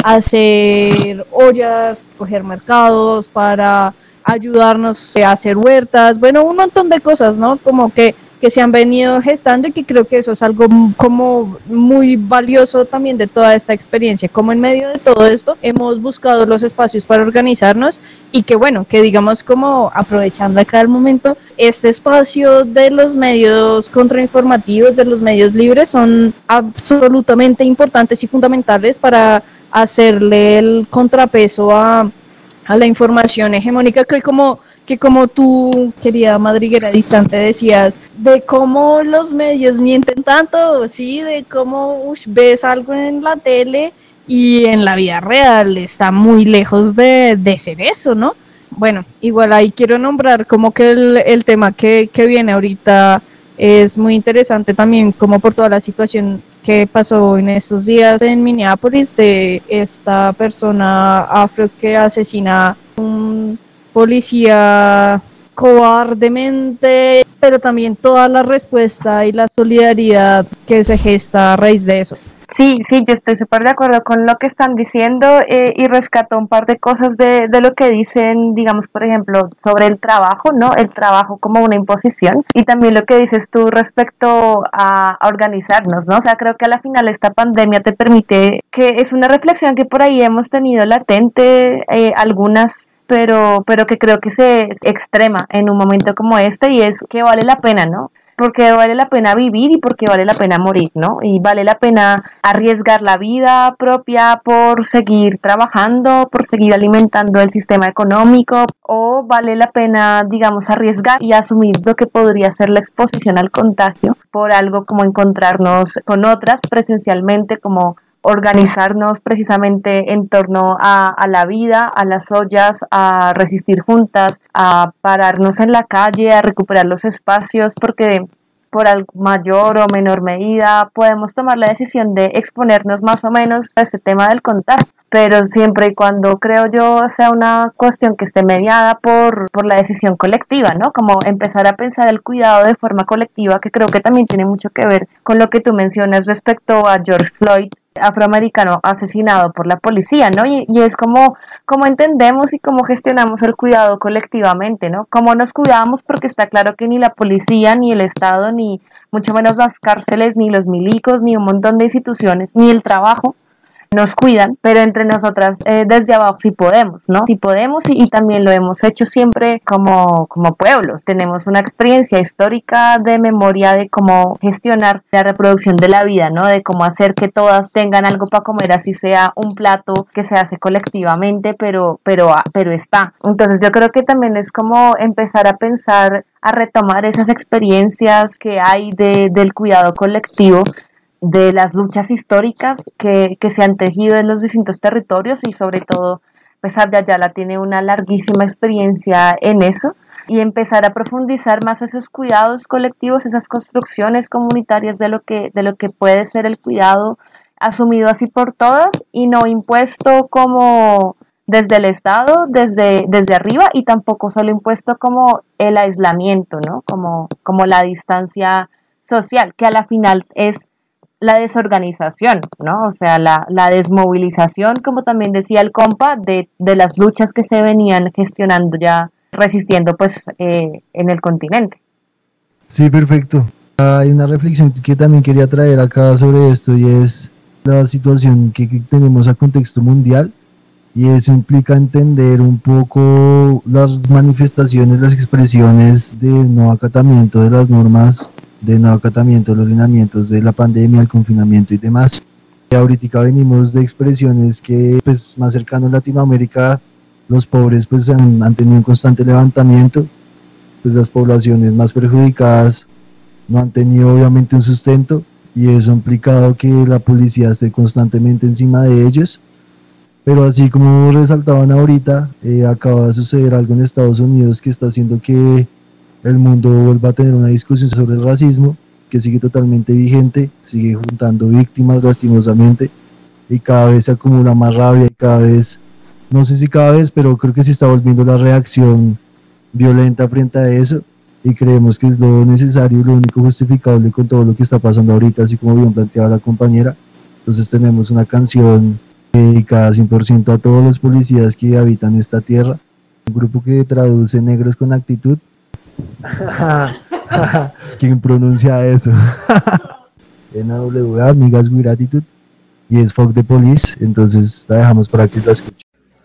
hacer ollas, coger mercados, para ayudarnos a hacer huertas? Bueno, un montón de cosas, ¿no? Como que se han venido gestando, y que creo que eso es algo como muy valioso también de toda esta experiencia, como en medio de todo esto hemos buscado los espacios para organizarnos, y que bueno, que digamos como aprovechando acá el momento, este espacio de los medios contrainformativos, de los medios libres, son absolutamente importantes y fundamentales para hacerle el contrapeso a la información hegemónica que como tú, querida madriguera distante, decías, de cómo los medios mienten tanto, sí, de cómo ves algo en la tele y en la vida real está muy lejos de ser eso, ¿no? Bueno, igual ahí quiero nombrar como que el tema que viene ahorita es muy interesante también, como por toda la situación que pasó en estos días en Minneapolis, de esta persona afro que asesina un policía cobardemente, pero también toda la respuesta y la solidaridad que se gesta a raíz de eso. Sí, yo estoy súper de acuerdo con lo que están diciendo, y rescato un par de cosas de lo que dicen, digamos, por ejemplo, sobre el trabajo, ¿no? El trabajo como una imposición, y también lo que dices tú respecto a organizarnos, ¿no? O sea, creo que a la final esta pandemia te permite, que es una reflexión que por ahí hemos tenido latente, algunas, pero que creo que se extrema en un momento como este, y es que vale la pena, ¿no? Porque vale la pena vivir y porque vale la pena morir, ¿no? Y vale la pena arriesgar la vida propia por seguir trabajando, por seguir alimentando el sistema económico, o vale la pena, digamos, arriesgar y asumir lo que podría ser la exposición al contagio por algo como encontrarnos con otras presencialmente, como organizarnos precisamente en torno a la vida, a las ollas, a resistir juntas, a pararnos en la calle, a recuperar los espacios, porque por mayor o menor medida podemos tomar la decisión de exponernos más o menos a este tema del contagio. pero siempre y cuando, creo yo, sea una cuestión que esté mediada por la decisión colectiva, ¿no? Como empezar a pensar el cuidado de forma colectiva, que creo que también tiene mucho que ver con lo que tú mencionas respecto a George Floyd, afroamericano asesinado por la policía, ¿no? Y es como entendemos y cómo gestionamos el cuidado colectivamente, ¿no? Cómo nos cuidamos, porque está claro que ni la policía, ni el Estado, ni mucho menos las cárceles, ni los milicos, ni un montón de instituciones, ni el trabajo nos cuidan, pero entre nosotras desde abajo sí podemos, ¿no? Sí podemos y también lo hemos hecho siempre como pueblos. Tenemos una experiencia histórica de memoria de cómo gestionar la reproducción de la vida, ¿no? De cómo hacer que todas tengan algo para comer, así sea un plato que se hace colectivamente, pero está. Entonces yo creo que también es como empezar a pensar, a retomar esas experiencias que hay del cuidado colectivo, de las luchas históricas que se han tejido en los distintos territorios, y sobre todo pues Abya Yala tiene una larguísima experiencia en eso, y empezar a profundizar más esos cuidados colectivos, esas construcciones comunitarias de lo que puede ser el cuidado asumido así por todas y no impuesto como desde el Estado, desde arriba, y tampoco solo impuesto como el aislamiento, ¿no? Como la distancia social, que a la final es la desorganización, ¿no? O sea, la desmovilización, como también decía el compa, de las luchas que se venían gestionando ya, resistiendo pues en el continente. Sí, perfecto. Hay una reflexión que también quería traer acá sobre esto, y es la situación que tenemos a contexto mundial, y eso implica entender un poco las manifestaciones, las expresiones de no acatamiento de las normas, de no acatamiento de los lineamientos de la pandemia, el confinamiento y demás. Ahorita venimos de expresiones que pues más cercano a Latinoamérica, los pobres pues han tenido un constante levantamiento, pues las poblaciones más perjudicadas no han tenido obviamente un sustento, y eso ha implicado que la policía esté constantemente encima de ellos. Pero así como resaltaban ahorita, acaba de suceder algo en Estados Unidos que está haciendo que el mundo vuelva a tener una discusión sobre el racismo, que sigue totalmente vigente, sigue juntando víctimas lastimosamente, y cada vez se acumula más rabia, y cada vez, no sé si cada vez, pero creo que se está volviendo la reacción violenta frente a eso, y creemos que es lo necesario y lo único justificable con todo lo que está pasando ahorita, así como bien planteaba la compañera. Entonces tenemos una canción dedicada 100% a todos los policías que habitan esta tierra, un grupo que traduce Negros con Actitud. ¿Quién pronuncia eso? NWA, Amigas with Attitude, y es Fuck the Police. Entonces la dejamos para que la escuchen.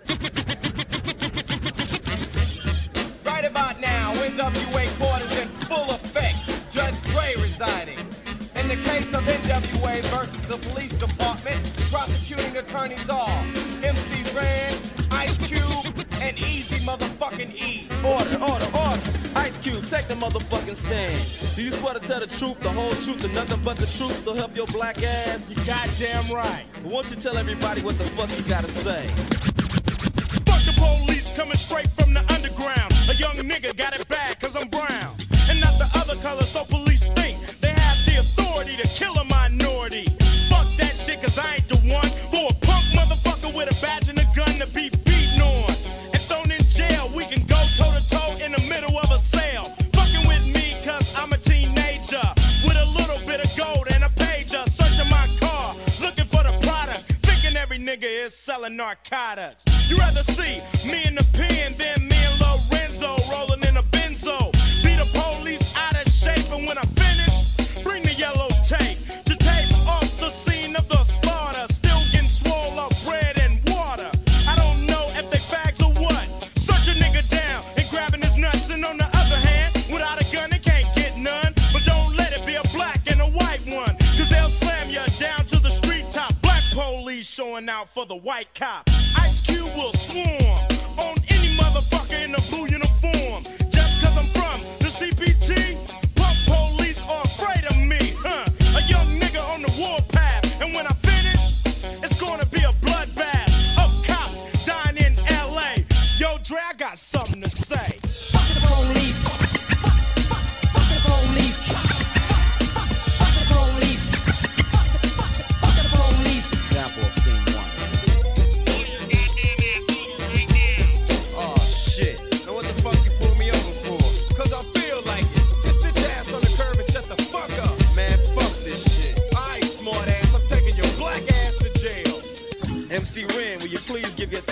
Right about now, NWA quarters in full effect. Judge Dre resigning. In the case of NWA versus the police department, prosecuting attorneys are MC Ren, Ice Cube, and Easy motherfucking E. Order, order, order. Ice Cube, take the motherfucking stand. Do you swear to tell the truth, the whole truth, and nothing but the truth, so help your black ass? You goddamn right. Well, won't you tell everybody what the fuck you gotta say? Fuck the police coming straight from the underground. A young nigga got it bad cause I'm brown. And not the other color, so police think they have the authority to kill a minority. Fuck that shit cause I ain't the one for a punk motherfucker with a badge and a gun to be beaten on and thrown in jail. We can go toe to toe in the middle of a sale. Fucking with me cause I'm a teenager with a little bit of gold and a pager. Searching my car, looking for the product, thinking every nigga is selling narcotics. You rather see me in the pen than me and Lorenzo rolling in a benzo. Beat the police out of shape, and when I finish, bring the yellow tape to tape off the scene of the slaughter. Still getting swole up bread and water. I don't know if they fags or what. Search a nigga down and grabbing his nuts, and on the other hand, without a gun they can't get none. But don't let it be a black and a white one, cause they'll slam you down to the street top. Black police showing out for the white cop. Ice Cube will swarm on any motherfucker in a blue uniform. Just cause I'm from the CPT, punk police are afraid of me, huh? A young nigga on the warpath, and when I finish, it's gonna be a bloodbath of cops dying in LA. Yo, Dre, I got something to say. Fuck the police. Fuck the police. Fuck the police. Fuck the police. Example of scene one.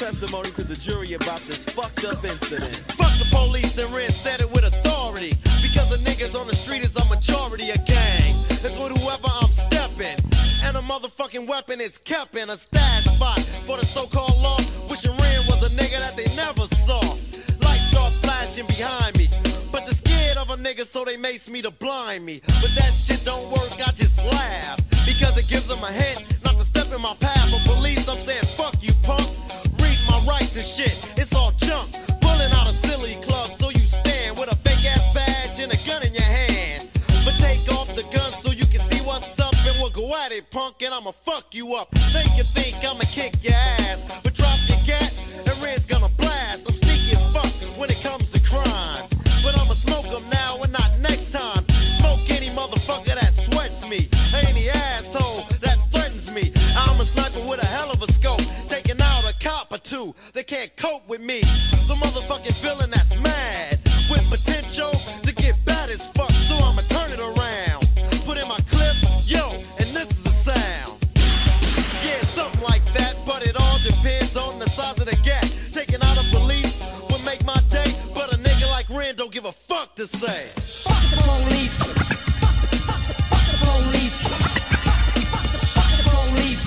testimony to the jury about this fucked up incident. Fuck the police and Ren said it with authority. Because the niggas on the street is a majority of gang. It's with whoever I'm stepping. And a motherfucking weapon is kept in a stash spot for the so-called law. Wishing Ren was a nigga that they never saw. Lights start flashing behind me. But they're scared of a nigga, so they mace me to blind me. But that shit don't work, I just laugh. Because it gives them a hint not to step in my path. For police, I'm saying, fuck you, punk. Read my rights and shit, it's all junk. Pulling out a silly club, so you stand with a fake ass badge and a gun in your hand. But take off the gun so you can see what's up, and we'll go at it, punk, and I'ma fuck you up. Make you think I'ma kick your ass, but drop your gat, and Red's gonna blast. I'm sneaky as fuck when it comes to crime. But I'ma smoke them now and not next time. Smoke any motherfucker that sweats me, any asshole that threatens me. I'm a sniper with a hell of a scope, taking out a cop or two. They can't cope with me. The motherfucking villain that's mad, with potential to get bad as fuck. So I'ma turn it around, put in my clip, yo, and this is the sound. Yeah, something like that, but it all depends on the size of the gap. Taking out a police would make my day, but a nigga like Ren don't give a fuck to say. Fuck the police. Fuck the police. Fuck the police.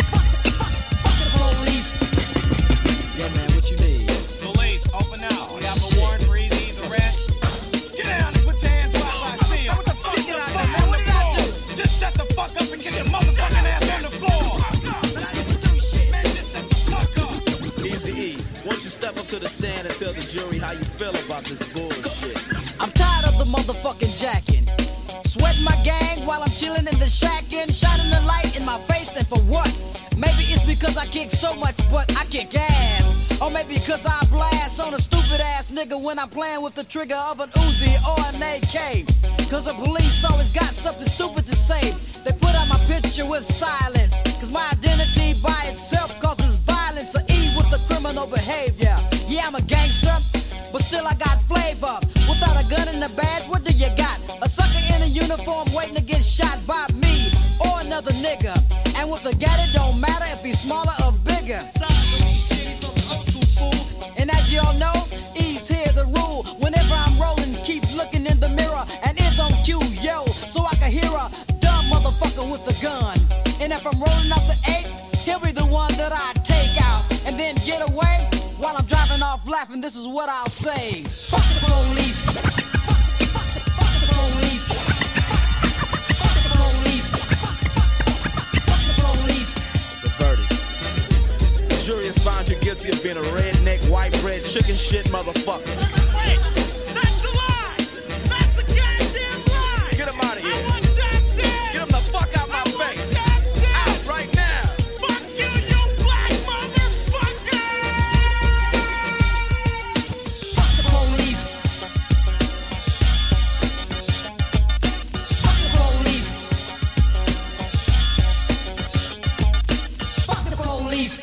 Fuck the police. Yeah, man, what you need? Police, open up. We have a warrant for Easy's arrest. Get down and put your hands where I see you. What the fuck? Get out there, man. What did I do? Just shut the fuck up and get your motherfucking ass on the floor. But I didn't do shit. Man, just shut the fuck up. Easy E, why don't you step up to the stand and tell the jury how you feel about this bullshit? I'm tired of the motherfucking jacking. Sweating my gang while I'm chilling in the shacking. Shining the light in my face, and for what? Maybe it's because I kick so much, but I kick ass. Or maybe because I blast on a stupid ass nigga when I'm playing with the trigger of an Uzi or an AK. Cause the police always got something stupid to say. They put out my picture with silence. Cause my identity by itself causes violence. Or E with the criminal behavior. Yeah, I'm a gangster, but still I got flavor. Without a gun and a badge, what do you got? A sucker in a uniform waiting to get shot by me or another nigga. And with a gat, it don't matter if he's smaller or bigger. And as y'all know, E's here the rule. Whenever I'm rolling, keep looking in the mirror. And it's on cue, yo, so I can hear a dumb motherfucker with a gun. And if I'm rolling up the 8, he'll be the one that I take out. And then get away while I'm driving off laughing. This is what I'll say. Fuck the police. Fuck the police. Fuck the police. Fuck the police. The verdict. The jury has found you guilty of being a redneck, white bread, chicken shit motherfucker. Wait, that's a lie. That's a goddamn lie. Get him out of here. I want justice. Get him the fuck out my face. Justice. Out right now. Fuck you, you black motherfucker. Fuck the police. Fuck the police. Fuck the police.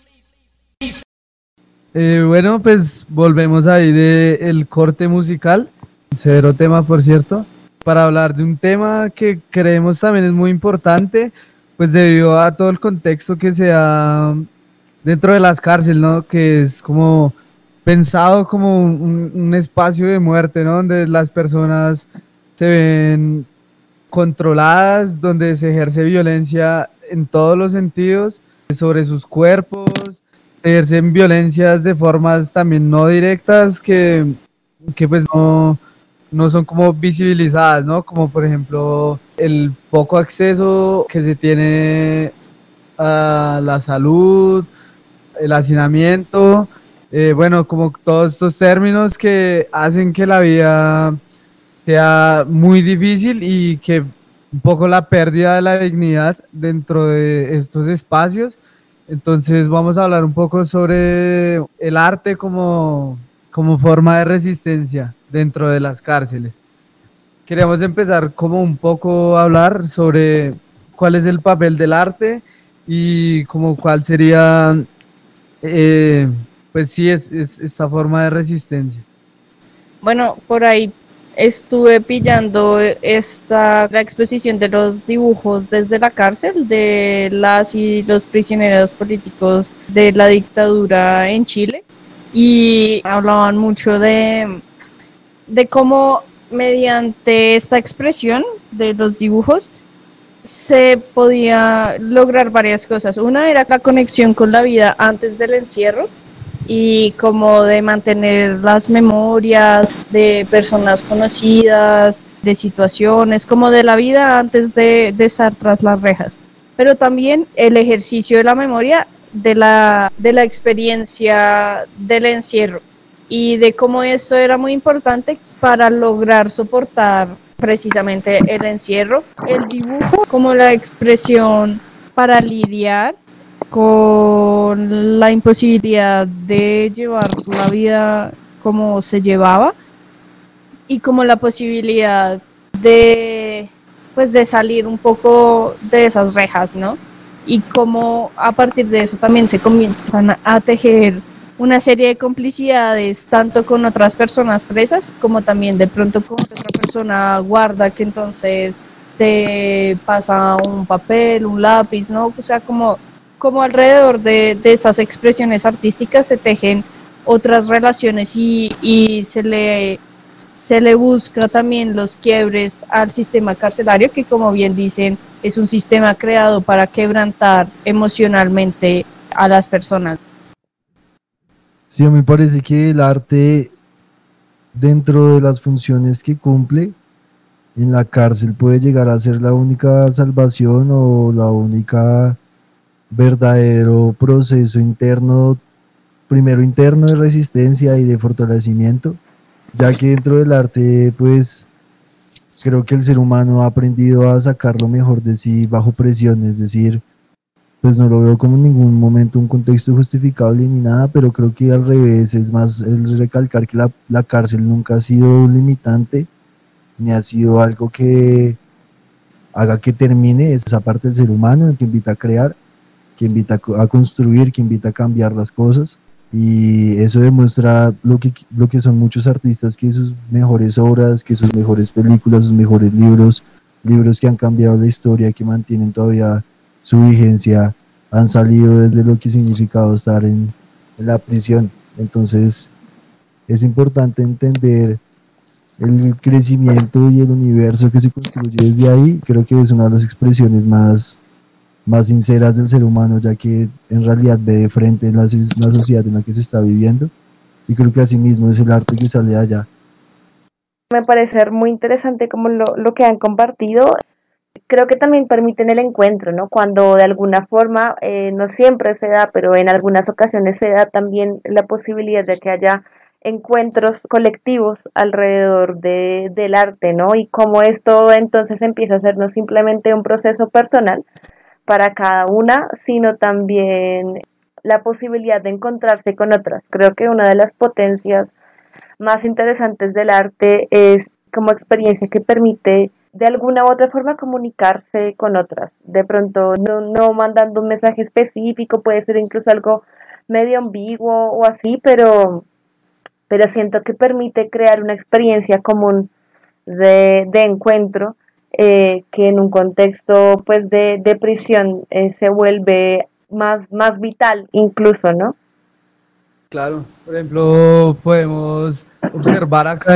Bueno, pues volvemos ahí del corte musical, severo tema por cierto, para hablar de un tema que creemos también es muy importante, pues debido a todo el contexto que se da dentro de las cárceles, ¿no? Que es como pensado como un espacio de muerte, ¿no? Donde las personas se ven controladas, donde se ejerce violencia en todos los sentidos sobre sus cuerpos, ejercen violencias de formas también no directas que pues no son como visibilizadas, ¿no? Como por ejemplo el poco acceso que se tiene a la salud, el hacinamiento, bueno, como todos estos términos que hacen que la vida sea muy difícil y que un poco la pérdida de la dignidad dentro de estos espacios. Entonces vamos a hablar un poco sobre el arte como forma de resistencia dentro de las cárceles. Queríamos empezar como un poco a hablar sobre cuál es el papel del arte y como cuál sería, pues sí, es esta forma de resistencia. Bueno, por ahí estuve pillando la exposición de los dibujos desde la cárcel de las y los prisioneros políticos de la dictadura en Chile, y hablaban mucho de cómo mediante esta expresión de los dibujos se podía lograr varias cosas. Una era la conexión con la vida antes del encierro y como de mantener las memorias de personas conocidas, de situaciones, como de la vida antes de estar tras las rejas. Pero también el ejercicio de la memoria de la experiencia del encierro y de cómo eso era muy importante para lograr soportar precisamente el encierro, el dibujo como la expresión para lidiar con la imposibilidad de llevar la vida como se llevaba y como la posibilidad de salir un poco de esas rejas, ¿no? Y cómo a partir de eso también se comienzan a tejer una serie de complicidades tanto con otras personas presas como también de pronto con otra persona guarda que entonces te pasa un papel, un lápiz, ¿no? O sea, como alrededor de esas expresiones artísticas se tejen otras relaciones y se le busca también los quiebres al sistema carcelario, que como bien dicen, es un sistema creado para quebrantar emocionalmente a las personas. Sí, a mí me parece que el arte, dentro de las funciones que cumple en la cárcel, puede llegar a ser la única salvación o la única verdadero proceso interno, primero interno de resistencia y de fortalecimiento, ya que dentro del arte, pues, creo que el ser humano ha aprendido a sacar lo mejor de sí bajo presión, es decir, pues no lo veo como en ningún momento un contexto justificable ni nada, pero creo que al revés, es más el recalcar que la cárcel nunca ha sido un limitante, ni ha sido algo que haga que termine esa parte del ser humano, que invita a crear, que invita a construir, que invita a cambiar las cosas, y eso demuestra lo que son muchos artistas, que sus mejores obras, que sus mejores películas, sus mejores libros que han cambiado la historia, que mantienen todavía su vigencia, han salido desde lo que ha significado estar en la prisión. Entonces es importante entender el crecimiento y el universo que se construye desde ahí. Creo que es una de las expresiones más sinceras del ser humano, ya que en realidad ve de frente la sociedad en la que se está viviendo, y creo que así mismo es el arte que sale de allá. Me parece muy interesante como lo que han compartido. Creo que también permiten el encuentro, ¿no? Cuando de alguna forma, no siempre se da, pero en algunas ocasiones se da también la posibilidad de que haya encuentros colectivos alrededor del arte, ¿no? Y cómo esto entonces empieza a ser no simplemente un proceso personal para cada una, sino también la posibilidad de encontrarse con otras. Creo que una de las potencias más interesantes del arte es como experiencia que permite de alguna u otra forma comunicarse con otras. De pronto no mandando un mensaje específico, puede ser incluso algo medio ambiguo o así, pero siento que permite crear una experiencia común de encuentro, que en un contexto pues de prisión se vuelve más vital incluso, ¿no? Claro, por ejemplo, podemos observar acá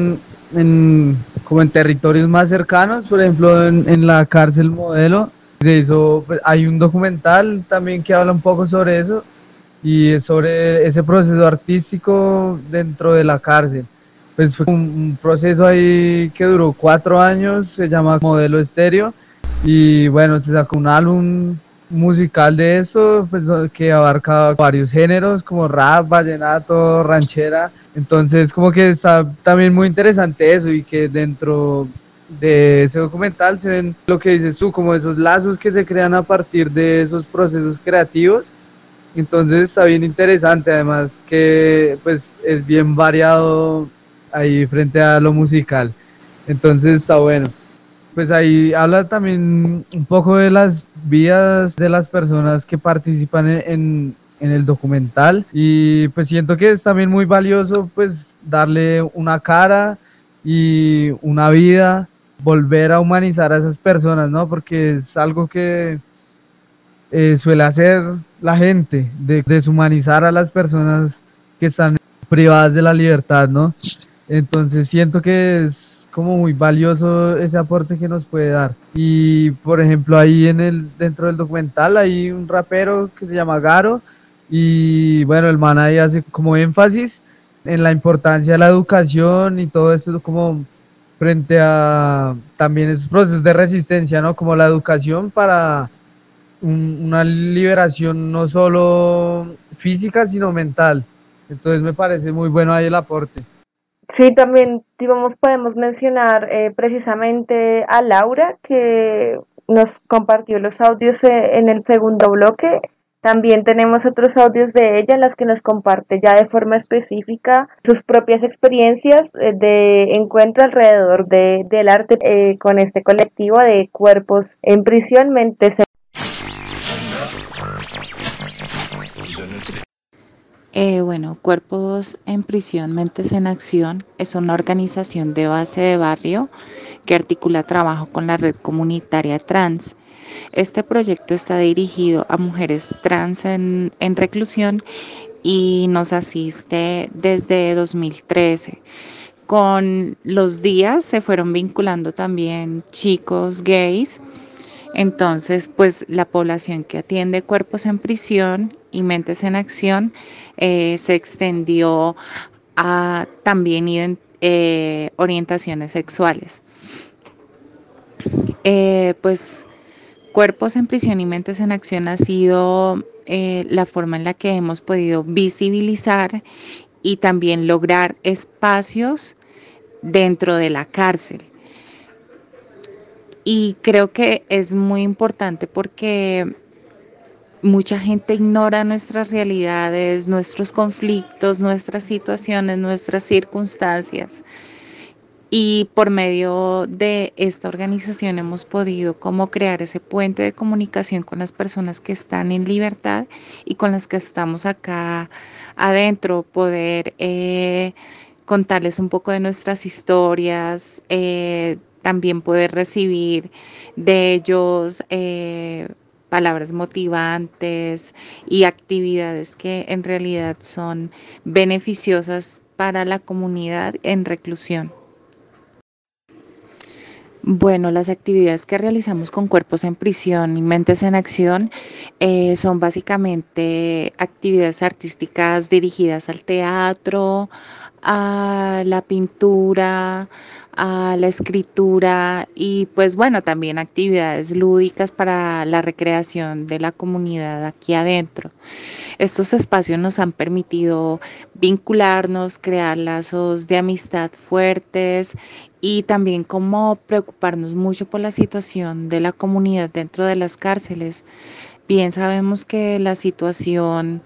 como en territorios más cercanos, por ejemplo en la cárcel Modelo, de eso pues, hay un documental también que habla un poco sobre eso y es sobre ese proceso artístico dentro de la cárcel. Pues fue un proceso ahí que duró 4 años, se llama Modelo Estéreo, y bueno, se sacó un álbum musical de eso, pues que abarca varios géneros como rap, vallenato, ranchera. Entonces como que está también muy interesante eso, y que dentro de ese documental se ven lo que dices tú, como esos lazos que se crean a partir de esos procesos creativos. Entonces está bien interesante, además que pues es bien variado ahí frente a lo musical, entonces está bueno. Pues ahí habla también un poco de las vidas de las personas que participan en el documental, y pues siento que es también muy valioso pues darle una cara y una vida, volver a humanizar a esas personas, ¿no? Porque es algo que suele hacer la gente, de deshumanizar a las personas que están privadas de la libertad, ¿no? Entonces siento que es como muy valioso ese aporte que nos puede dar. Y por ejemplo ahí dentro del documental hay un rapero que se llama Garo, y bueno, el man ahí hace como énfasis en la importancia de la educación y todo esto como frente a también esos procesos de resistencia, ¿no? Como la educación para una liberación no solo física, sino mental. Entonces me parece muy bueno ahí el aporte. Sí, también podemos mencionar precisamente a Laura, que nos compartió los audios en el segundo bloque. También tenemos otros audios de ella en las que nos comparte ya de forma específica sus propias experiencias de encuentro alrededor del arte con este colectivo de cuerpos en prisión, mentes. Bueno, Cuerpos en Prisión, Mentes en Acción es una organización de base de barrio que articula trabajo con la red comunitaria trans. Este proyecto está dirigido a mujeres trans en reclusión y nos asiste desde 2013. Con los días se fueron vinculando también chicos gays. Entonces, pues la población que atiende Cuerpos en Prisión y Mentes en Acción se extendió a también orientaciones sexuales. Pues Cuerpos en Prisión y Mentes en Acción ha sido la forma en la que hemos podido visibilizar y también lograr espacios dentro de la cárcel. Y creo que es muy importante porque mucha gente ignora nuestras realidades, nuestros conflictos, nuestras situaciones, nuestras circunstancias. Y por medio de esta organización hemos podido como crear ese puente de comunicación con las personas que están en libertad y con las que estamos acá adentro, poder contarles un poco de nuestras historias, también poder recibir de ellos palabras motivantes y actividades que en realidad son beneficiosas para la comunidad en reclusión. Bueno, las actividades que realizamos con Cuerpos en Prisión y Mentes en Acción son básicamente actividades artísticas dirigidas al teatro, a la pintura, a la escritura y pues bueno, también actividades lúdicas para la recreación de la comunidad aquí adentro. Estos espacios nos han permitido vincularnos, crear lazos de amistad fuertes y también como preocuparnos mucho por la situación de la comunidad dentro de las cárceles. Bien sabemos que la situación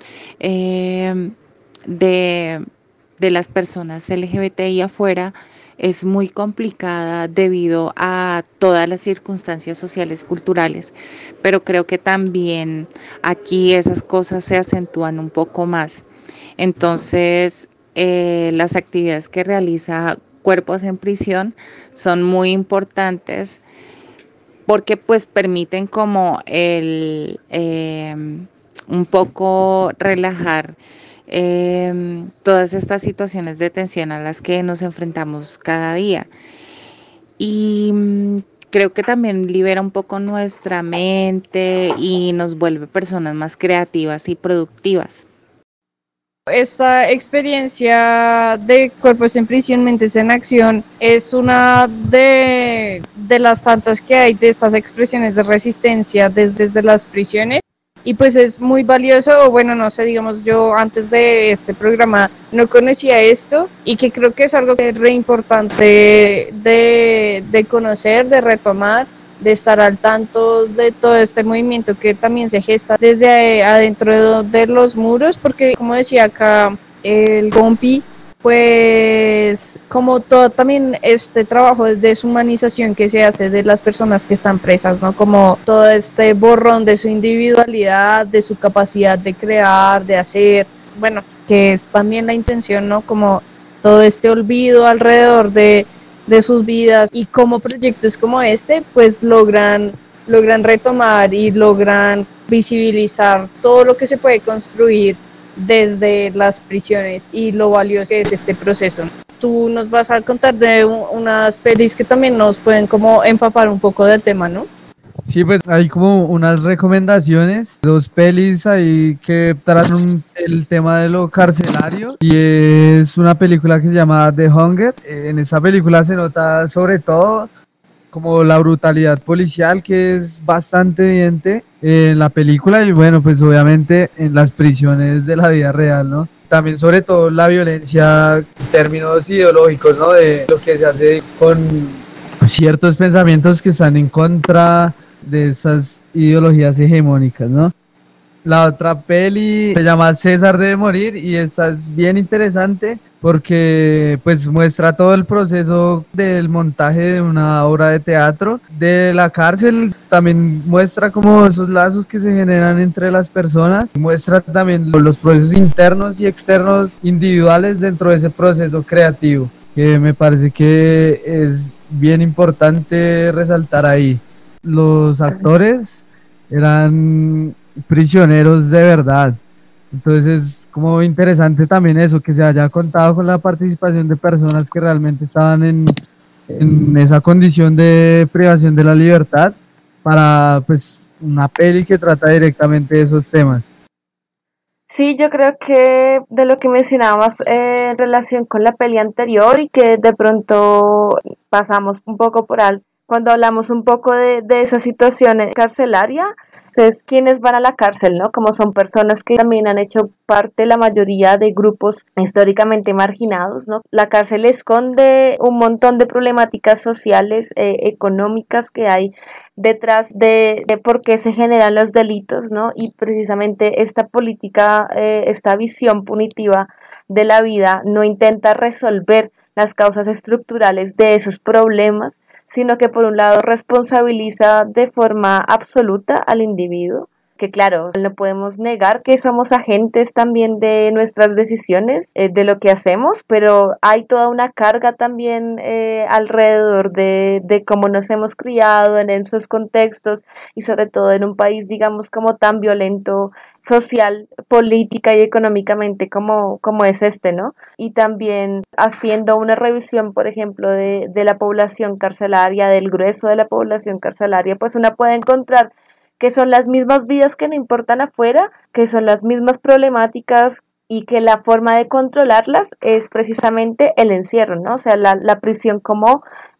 de las personas LGBTI afuera es muy complicada debido a todas las circunstancias sociales, culturales, pero creo que también aquí esas cosas se acentúan un poco más. Entonces, las actividades que realiza Cuerpos en Prisión son muy importantes porque pues permiten como un poco relajar todas estas situaciones de tensión a las que nos enfrentamos cada día. Y creo que también libera un poco nuestra mente y nos vuelve personas más creativas y productivas. Esta experiencia de Cuerpos en Prisión, Mentes en Acción es una de las tantas que hay de estas expresiones de resistencia desde las prisiones. Y pues es muy valioso, bueno, no sé, digamos, yo antes de este programa no conocía esto y que creo que es algo que es re importante de conocer, de retomar, de estar al tanto de todo este movimiento que también se gesta desde adentro de los muros, porque como decía acá el compi, pues como todo también este trabajo de deshumanización que se hace de las personas que están presas, ¿no? Como todo este borrón de su individualidad, de su capacidad de crear, de hacer, bueno, que es también la intención, ¿no? Como todo este olvido alrededor de de sus vidas y cómo proyectos como este pues logran retomar y logran visibilizar todo lo que se puede construir desde las prisiones y lo valioso que es este proceso. Tú nos vas a contar de unas pelis que también nos pueden como empapar un poco del tema, ¿no? Sí, pues hay como unas recomendaciones, 2 pelis ahí que tratan el tema de lo carcelario y es una película que se llama The Hunger. En esa película se nota sobre todo como la brutalidad policial que es bastante evidente en la película y bueno, pues obviamente en las prisiones de la vida real, ¿no? También sobre todo la violencia en términos ideológicos, ¿no? De lo que se hace con ciertos pensamientos que están en contra de esas ideologías hegemónicas, ¿no? La otra peli se llama César debe morir y esta es bien interesante porque pues muestra todo el proceso del montaje de una obra de teatro de la cárcel, también muestra como esos lazos que se generan entre las personas, muestra también los procesos internos y externos individuales dentro de ese proceso creativo, que me parece que es bien importante resaltar ahí. Los actores eran prisioneros de verdad, entonces es como interesante también eso, que se haya contado con la participación de personas que realmente estaban en esa condición de privación de la libertad para pues una peli que trata directamente de esos temas. Sí, yo creo que de lo que mencionabas en relación con la peli anterior y que de pronto pasamos un poco por alto, cuando hablamos un poco de esa situación carcelaria, es quienes van a la cárcel, ¿no? Como son personas que también han hecho parte, la mayoría, de grupos históricamente marginados, ¿no? La cárcel esconde un montón de problemáticas sociales, económicas que hay detrás de por qué se generan los delitos, ¿no? Y precisamente esta política, esta visión punitiva de la vida no intenta resolver las causas estructurales de esos problemas, sino que por un lado responsabiliza de forma absoluta al individuo, que claro, no podemos negar que somos agentes también de nuestras decisiones, de lo que hacemos, pero hay toda una carga también alrededor de cómo nos hemos criado en esos contextos y sobre todo en un país, digamos, como tan violento social, política y económicamente como es este, ¿no? Y también haciendo una revisión, por ejemplo, de la población carcelaria, del grueso de la población carcelaria, pues uno puede encontrar que son las mismas vidas que no importan afuera, que son las mismas problemáticas y que la forma de controlarlas es precisamente el encierro, ¿no? O sea, la prisión como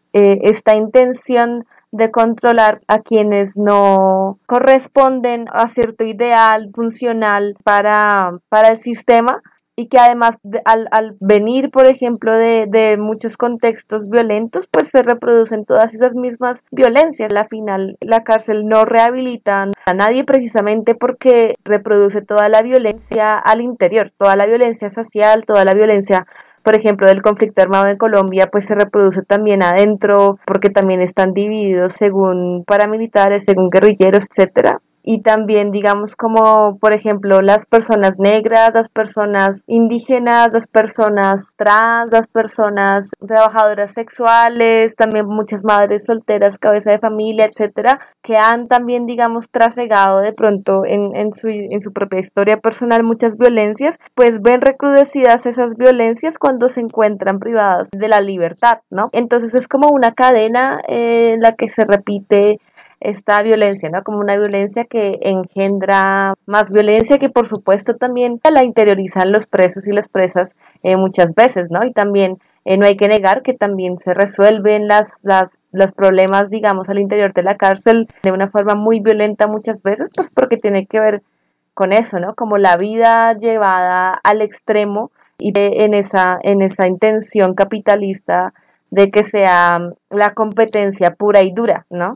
esta intención de controlar a quienes no corresponden a cierto ideal funcional para el sistema, y que además al venir, por ejemplo, de muchos contextos violentos, pues se reproducen todas esas mismas violencias. Al final, la cárcel no rehabilita a nadie precisamente porque reproduce toda la violencia al interior, toda la violencia social, toda la violencia, por ejemplo, del conflicto armado en Colombia, pues se reproduce también adentro, porque también están divididos según paramilitares, según guerrilleros, etcétera. Y también, digamos, como por ejemplo las personas negras, las personas indígenas, las personas trans, las personas trabajadoras sexuales, también muchas madres solteras, cabeza de familia, etcétera, que han también, digamos, trasegado de pronto en su propia historia personal muchas violencias, pues ven recrudecidas esas violencias cuando se encuentran privadas de la libertad, ¿no? Entonces es como una cadena en la que se repite esta violencia, ¿no? Como una violencia que engendra más violencia, que por supuesto también la interiorizan los presos y las presas muchas veces, ¿no? Y también no hay que negar que también se resuelven los problemas, digamos, al interior de la cárcel de una forma muy violenta muchas veces, pues porque tiene que ver con eso, ¿no? Como la vida llevada al extremo y en esa intención capitalista de que sea la competencia pura y dura, ¿no?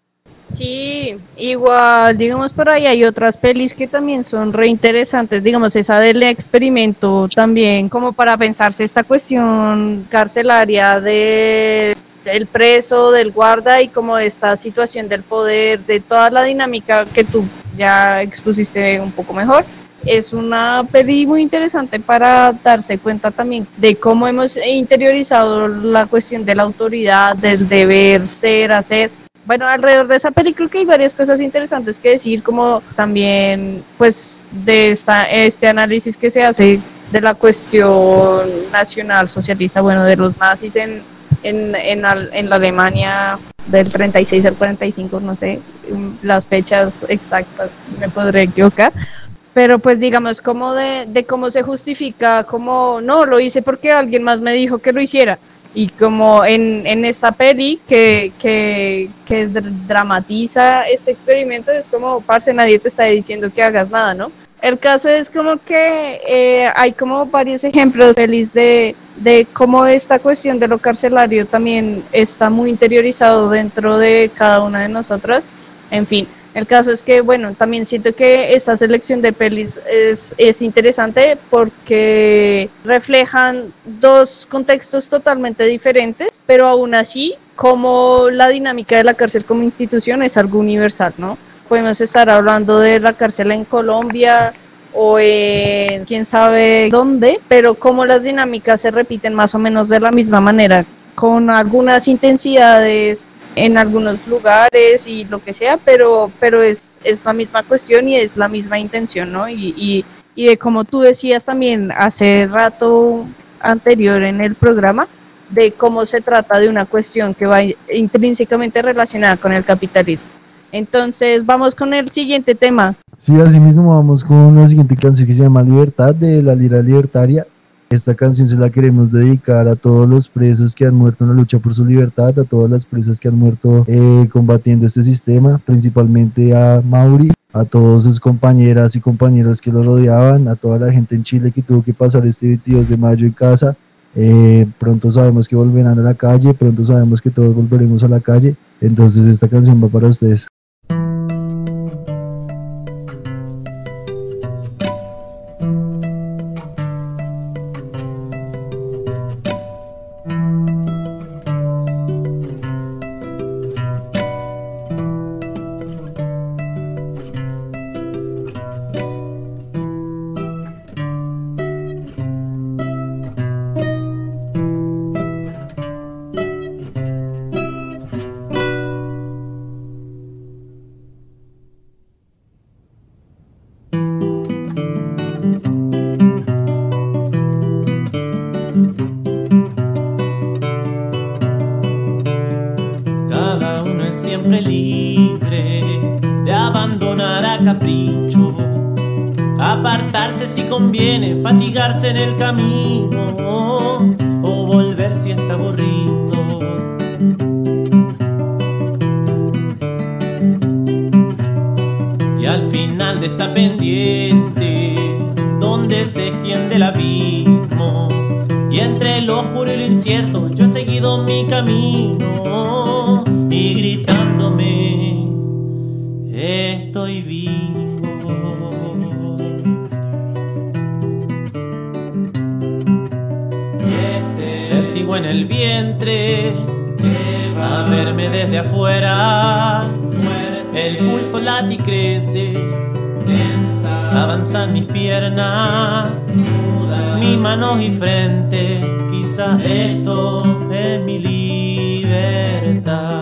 Sí, igual, digamos, por ahí hay otras pelis que también son re interesantes, digamos, esa del experimento también, como para pensarse esta cuestión carcelaria del preso, del guarda y como esta situación del poder, de toda la dinámica que tú ya expusiste un poco mejor. es una peli muy interesante para darse cuenta también de cómo hemos interiorizado la cuestión de la autoridad, del deber ser, hacer. Bueno, alrededor de esa peli creo que hay varias cosas interesantes que decir, como también pues de este análisis que se hace de la cuestión nacional socialista, bueno, de los nazis en la Alemania del 36 al 45, no sé las fechas exactas, me podré equivocar, pero pues digamos como de cómo se justifica, como no, lo hice porque alguien más me dijo que lo hiciera. Y como en esta peli que dramatiza este experimento, es como, parce, nadie te está diciendo que hagas nada, ¿no? El caso es como que hay como varios ejemplos pelis de cómo esta cuestión de lo carcelario también está muy interiorizado dentro de cada una de nosotras. En fin, el caso es que, bueno, también siento que esta selección de pelis es interesante porque reflejan dos contextos totalmente diferentes, pero aún así, como la dinámica de la cárcel como institución es algo universal, ¿no? Podemos estar hablando de la cárcel en Colombia o en quién sabe dónde, pero como las dinámicas se repiten más o menos de la misma manera, con algunas intensidades en algunos lugares y lo que sea, pero es la misma cuestión y es la misma intención, ¿no? Y de como tú decías también hace rato anterior en el programa, de cómo se trata de una cuestión que va intrínsecamente relacionada con el capitalismo. Entonces vamos con el siguiente tema. Sí, así mismo vamos con la siguiente canción que se llama Libertad, de la Lira Libertaria. Esta canción se la queremos dedicar a todos los presos que han muerto en la lucha por su libertad, a todas las presas que han muerto combatiendo este sistema, principalmente a Mauri, a todas sus compañeras y compañeros que lo rodeaban, a toda la gente en Chile que tuvo que pasar este 22 de mayo en casa. Pronto sabemos que volverán a la calle, pronto sabemos que todos volveremos a la calle, entonces esta canción va para ustedes. Siempre libre de abandonar a capricho, apartarse si conviene, fatigarse en el camino o volver si está aburrido. Y al final de esta pendiente donde se extiende el abismo, y entre lo oscuro y lo incierto yo he seguido mi camino y gritándome estoy vivo. Este vértigo en el vientre lleva a verme desde afuera. El pulso late y crece, avanzan mis piernas, mis manos y frente. Quizás esto es mi libertad.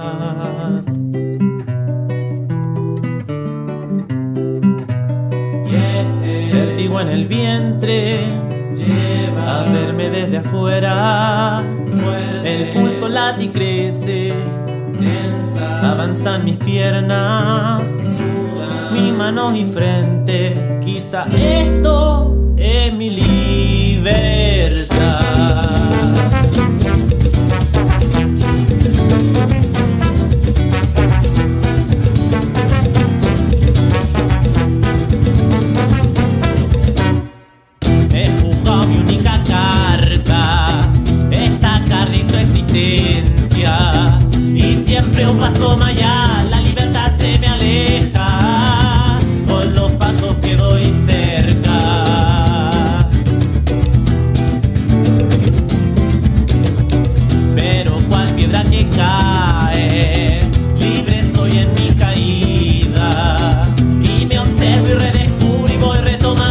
Y este vértigo en el vientre lleva a verme desde afuera. El pulso late y crece, avanzan mis piernas, mis manos y frente. Quizá esto es mi libertad. He jugado mi única carta, esta carne y su existencia, y siempre un paso más allá, la libertad se me aleja, con los pasos que doy cerca. Pero cual piedra que cae, libre soy en mi caída, y me observo y redescubro y voy retomando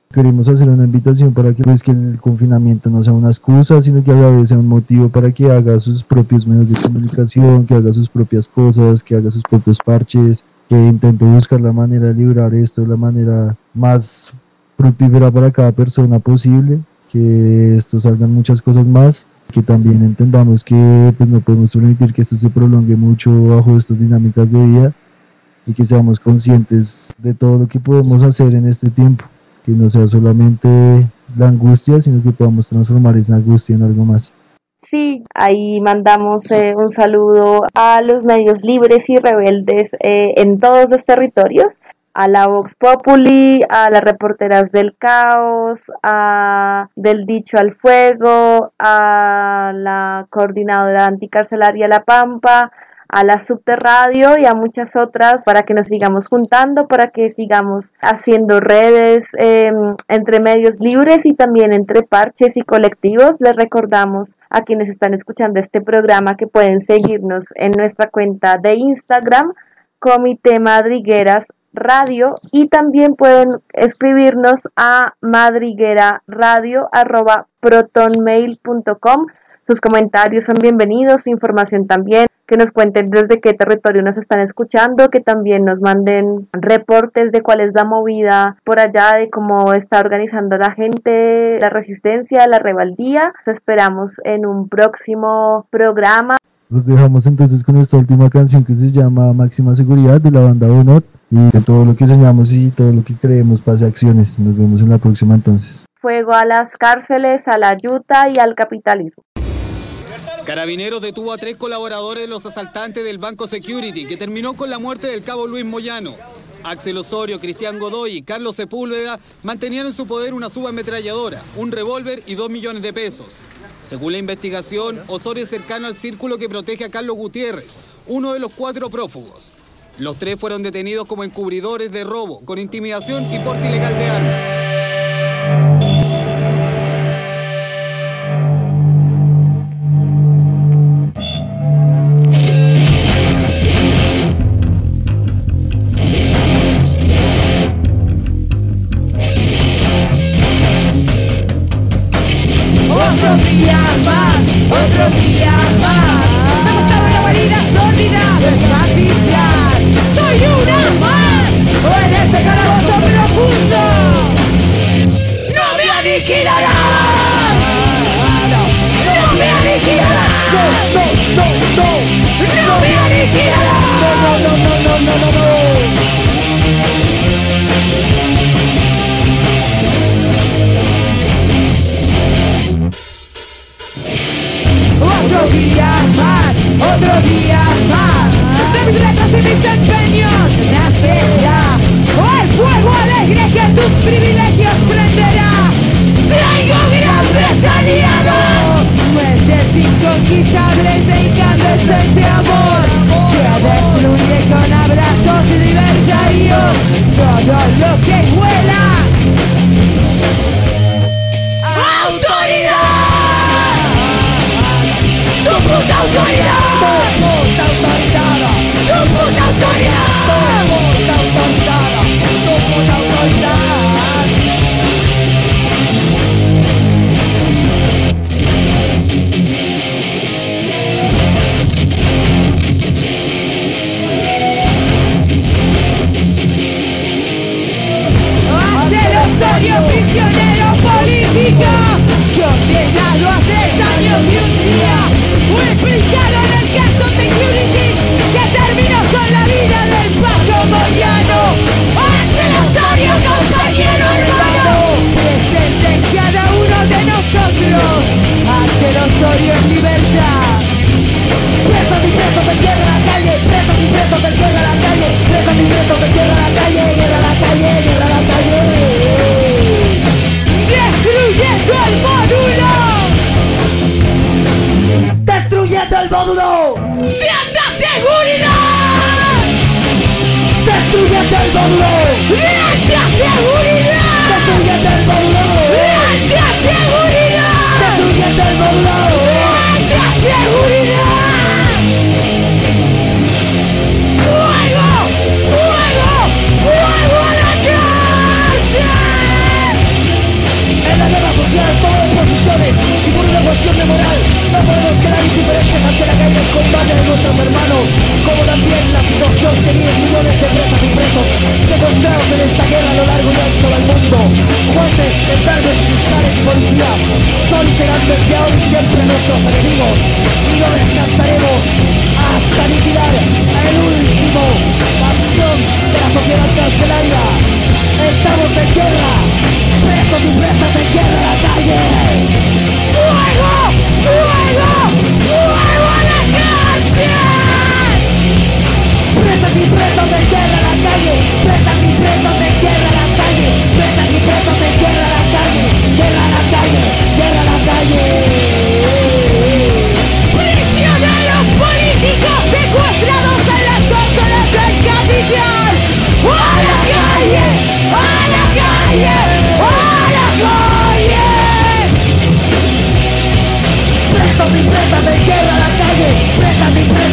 Queremos hacer una invitación para que, pues, que el confinamiento no sea una excusa, sino que a la vez sea un motivo para que haga sus propios medios de comunicación, que haga sus propias cosas, que haga sus propios parches, que intente buscar la manera de librar esto de la manera más fructífera para cada persona posible, que esto salgan muchas cosas más, que también entendamos que pues no podemos permitir que esto se prolongue mucho bajo estas dinámicas de vida y que seamos conscientes de todo lo que podemos hacer en este tiempo, que no sea solamente la angustia, sino que podamos transformar esa angustia en algo más. Sí, ahí mandamos un saludo a los medios libres y rebeldes en todos los territorios, a la Vox Populi, a las reporteras del caos, a Del Dicho al Fuego, a la coordinadora anticarcelaria La Pampa, a la Subterradio y a muchas otras, para que nos sigamos juntando, para que sigamos haciendo redes entre medios libres y también entre parches y colectivos. Les recordamos a quienes están escuchando este programa que pueden seguirnos en nuestra cuenta de Instagram, Comité Madrigueras Radio, y también pueden escribirnos a madrigueraradio@protonmail.com. Sus comentarios son bienvenidos, su información también, que nos cuenten desde qué territorio nos están escuchando, que también nos manden reportes de cuál es la movida por allá, de cómo está organizando la gente, la resistencia, la rebeldía. Los esperamos en un próximo programa. Los dejamos entonces con esta última canción que se llama Máxima Seguridad, de la banda Bonot, y de todo lo que soñamos y todo lo que creemos pase a acciones. Nos vemos en la próxima entonces. Fuego a las cárceles, a la yuta y al capitalismo. Carabineros detuvo a 3 colaboradores de los asaltantes del Banco Security, que terminó con la muerte del cabo Luis Moyano. Axel Osorio, Cristian Godoy y Carlos Sepúlveda mantenían en su poder una subametralladora, un revólver y 2 millones de pesos. Según la investigación, Osorio es cercano al círculo que protege a Carlos Gutiérrez, uno de los 4 prófugos. Los 3 fueron detenidos como encubridores de robo, con intimidación y porte ilegal de armas. Otro día más, otro día más. Me gustaba la guarida sórdida de Patricia. Soy una más, o en este calabozo profundo. ¡No me aniquilarás! ¡No me aniquilarás! ¡No me aniquilarás! ¡No! Otro día más, otro día más. De mis letras y mis empeños nacerá el fuego alegre que tus privilegios prenderá. Traigo grandes aliados, fuertes inconquistables de incandescente amor, que destruye con abrazos libertarios todo lo que vuela. ¡Autoridad! ¡Tu puta autoridad! ¡Tu puta autoridad! ¡Tu puta autoridad! ¡Tu puta autoridad! Hacer Osorio prisionero político, condenado a 3 años y un día. Fue explicado en el caso Security, que terminó con la vida del Paco Moyano. ¡Hacer Osorio, compañero hermano! Presente en cada uno de nosotros. Hacer Osorio en libertad. Presos y presos de tierra a la calle, presos y presos de tierra a la calle, presos y presos de tierra a la calle, guerra a la calle, guerra a la calle. ¡Destruyendo el módulo! ¡Destruyendo el módulo! ¡De alta seguridad! ¡Destruyendo el módulo! ¡De alta seguridad! ¡Destruyendo el módulo! ¡De alta seguridad! ¡Destruyendo el módulo! ¡De alta seguridad! ¡Fuego! ¡Fuego! ¡Fuego a la cárcel! nuestros enemigos y no descansaremos hasta aniquilar el último bastión de la sociedad carcelaria. Estamos en guerra, presos y presas en guerra a la calle. ¡Fuego! ¡Fuego! ¡Fuego a la cárcel! Presas y presos en guerra a la calle. Presas y presos en guerra a la calle. Presas y presos en guerra a la calle. Guerra a la calle. Guerra a la calle. Prisioneros políticos secuestrados en las cárceles del Capitán. ¡A la calle! ¡A la calle! ¡A la calle! Presos y presas en guerra a la calle. Presas y presas